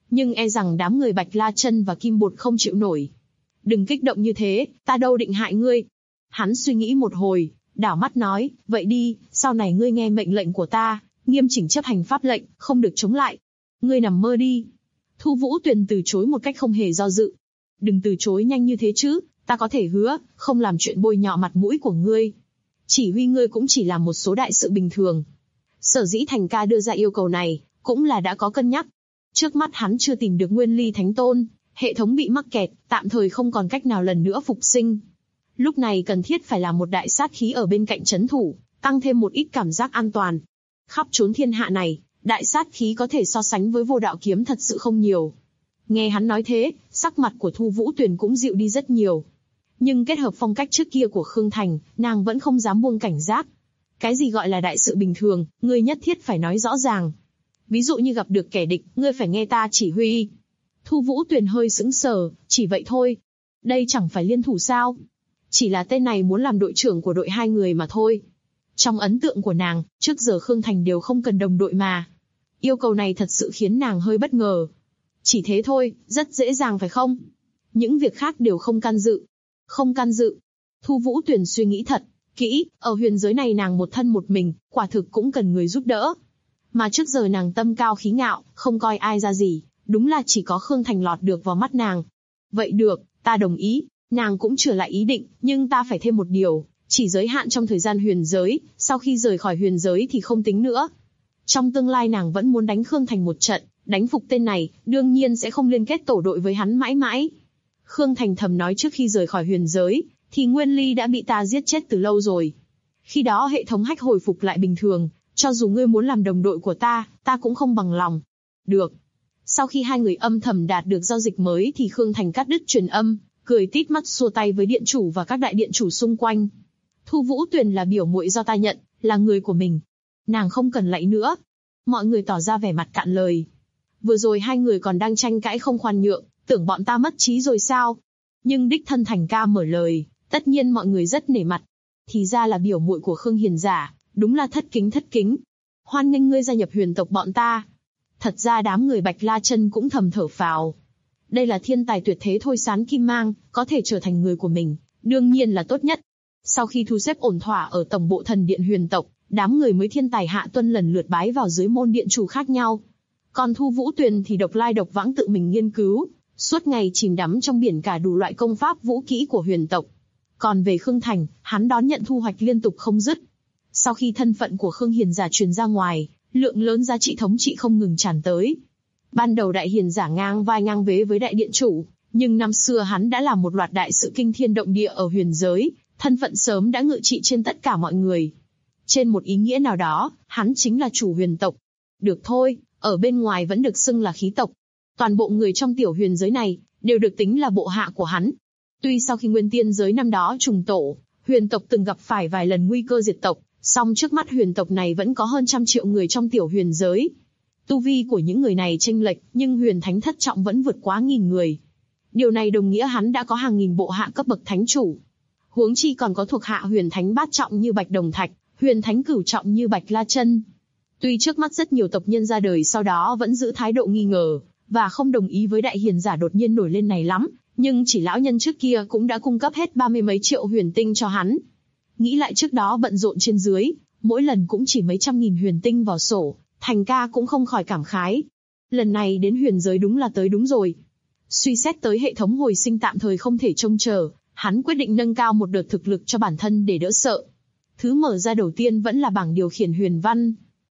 nhưng e rằng đám người Bạch La Chân và Kim Bột không chịu nổi. Đừng kích động như thế, ta đâu định hại ngươi. Hắn suy nghĩ một hồi, đảo mắt nói, vậy đi, sau này ngươi nghe mệnh lệnh của ta, nghiêm chỉnh chấp hành pháp lệnh, không được chống lại. Ngươi nằm mơ đi. Thu Vũ Tuyền từ chối một cách không hề do dự. Đừng từ chối nhanh như thế chứ, ta có thể hứa, không làm chuyện bôi nhọ mặt mũi của ngươi. Chỉ huy ngươi cũng chỉ là một số đại sự bình thường. Sở dĩ Thành ca đưa ra yêu cầu này, cũng là đã có cân nhắc. Trước mắt hắn chưa tìm được Nguyên Ly Thánh Tôn, hệ thống bị mắc kẹt, tạm thời không còn cách nào lần nữa phục sinh. Lúc này cần thiết phải là một đại sát khí ở bên cạnh trấn thủ, tăng thêm một ít cảm giác an toàn. Khắp chốn thiên hạ này, đại sát khí có thể so sánh với Vô Đạo Kiếm thật sự không nhiều. Nghe hắn nói thế, sắc mặt của Thu Vũ Tuyền cũng dịu đi rất nhiều. Nhưng kết hợp phong cách trước kia của Khương Thành, nàng vẫn không dám buông cảnh giác. Cái gì gọi là đại sự bình thường, ngươi nhất thiết phải nói rõ ràng. Ví dụ như gặp được kẻ địch, ngươi phải nghe ta chỉ huy. Thu Vũ Tuyền hơi sững sờ, chỉ vậy thôi. Đây chẳng phải liên thủ sao? Chỉ là tên này muốn làm đội trưởng của đội hai người mà thôi. Trong ấn tượng của nàng, trước giờ Khương Thành đều không cần đồng đội mà. Yêu cầu này thật sự khiến nàng hơi bất ngờ. Chỉ thế thôi, rất dễ dàng phải không? Những việc khác đều không can dự. Không can dự. Thu Vũ Tuyền suy nghĩ thật kỹ, ở huyền giới này nàng một thân một mình, quả thực cũng cần người giúp đỡ. Mà trước giờ nàng tâm cao khí ngạo, không coi ai ra gì, đúng là chỉ có Khương Thành lọt được vào mắt nàng. Vậy được, ta đồng ý, nàng cũng trở lại ý định, nhưng ta phải thêm một điều, chỉ giới hạn trong thời gian huyền giới, sau khi rời khỏi huyền giới thì không tính nữa. Trong tương lai nàng vẫn muốn đánh Khương Thành một trận, đánh phục tên này, đương nhiên sẽ không liên kết tổ đội với hắn mãi mãi. Khương Thành thầm nói trước khi rời khỏi huyền giới, thì Nguyên Ly đã bị ta giết chết từ lâu rồi. Khi đó hệ thống hack hồi phục lại bình thường, cho dù ngươi muốn làm đồng đội của ta, ta cũng không bằng lòng. Được. Sau khi hai người âm thầm đạt được giao dịch mới thì Khương Thành cắt đứt truyền âm, cười tít mắt xua tay với điện chủ và các đại điện chủ xung quanh. Thu Vũ Tuyền là biểu muội do ta nhận, là người của mình. Nàng không cần lạy nữa. Mọi người tỏ ra vẻ mặt cạn lời. Vừa rồi hai người còn đang tranh cãi không khoan nhượng, tưởng bọn ta mất trí rồi sao? Nhưng đích thân Thành ca mở lời, tất nhiên mọi người rất nể mặt. Thì ra là biểu muội của Khương Hiền giả, đúng là thất kính. Hoan nghênh ngươi gia nhập huyền tộc bọn ta. Thật ra đám người Bạch La Chân cũng thầm thở phào. Đây là thiên tài tuyệt thế Thôi Sán Kim Mang, có thể trở thành người của mình, đương nhiên là tốt nhất. Sau khi thu xếp ổn thỏa ở tổng bộ thần điện huyền tộc, đám người mới thiên tài hạ tuân lần lượt bái vào dưới môn điện chủ khác nhau. Còn Thu Vũ Tuyền thì độc lai độc vãng tự mình nghiên cứu, suốt ngày chìm đắm trong biển cả đủ loại công pháp vũ kỹ của huyền tộc. Còn về Khương Thành, hắn đón nhận thu hoạch liên tục không dứt. Sau khi thân phận của Khương Hiền giả truyền ra ngoài, lượng lớn giá trị thống trị không ngừng tràn tới. Ban đầu đại hiền giả ngang vai ngang vế với đại điện chủ, nhưng năm xưa hắn đã làm một loạt đại sự kinh thiên động địa ở huyền giới, thân phận sớm đã ngự trị trên tất cả mọi người. Trên một ý nghĩa nào đó, hắn chính là chủ huyền tộc. Được thôi, ở bên ngoài vẫn được xưng là khí tộc. Toàn bộ người trong tiểu huyền giới này, đều được tính là bộ hạ của hắn. Tuy sau khi nguyên tiên giới năm đó trùng tổ, huyền tộc từng gặp phải vài lần nguy cơ diệt tộc, song trước mắt huyền tộc này vẫn có hơn 100 triệu người trong tiểu huyền giới. Tu vi của những người này chênh lệch, nhưng huyền thánh thất trọng vẫn vượt quá 1000 người. Điều này đồng nghĩa hắn đã có hàng nghìn bộ hạ cấp bậc thánh chủ. Huống chi còn có thuộc hạ huyền thánh bát trọng như Bạch Đồng Thạch, huyền thánh cửu trọng như Bạch La Chân. Tuy trước mắt rất nhiều tộc nhân ra đời sau đó vẫn giữ thái độ nghi ngờ, và không đồng ý với đại hiền giả đột nhiên nổi lên này lắm, nhưng chỉ lão nhân trước kia cũng đã cung cấp hết 30 mấy triệu huyền tinh cho hắn. Nghĩ lại trước đó bận rộn trên dưới, mỗi lần cũng chỉ mấy trăm nghìn huyền tinh vào sổ, Thành ca cũng không khỏi cảm khái. Lần này đến huyền giới đúng là tới đúng rồi. Suy xét tới hệ thống hồi sinh tạm thời không thể trông chờ, hắn quyết định nâng cao một đợt thực lực cho bản thân để đỡ sợ. Thứ mở ra đầu tiên vẫn là bảng điều khiển huyền văn.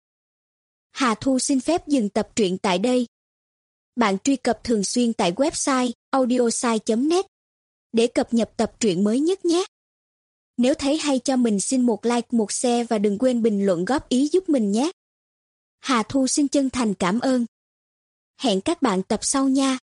Hà Thu xin phép dừng tập truyện tại đây. Bạn truy cập thường xuyên tại website audiosai.net để cập nhật tập truyện mới nhất nhé. Nếu thấy hay cho mình xin một like, một share và đừng quên bình luận góp ý giúp mình nhé. Hà Thu xin chân thành cảm ơn. Hẹn các bạn tập sau nha.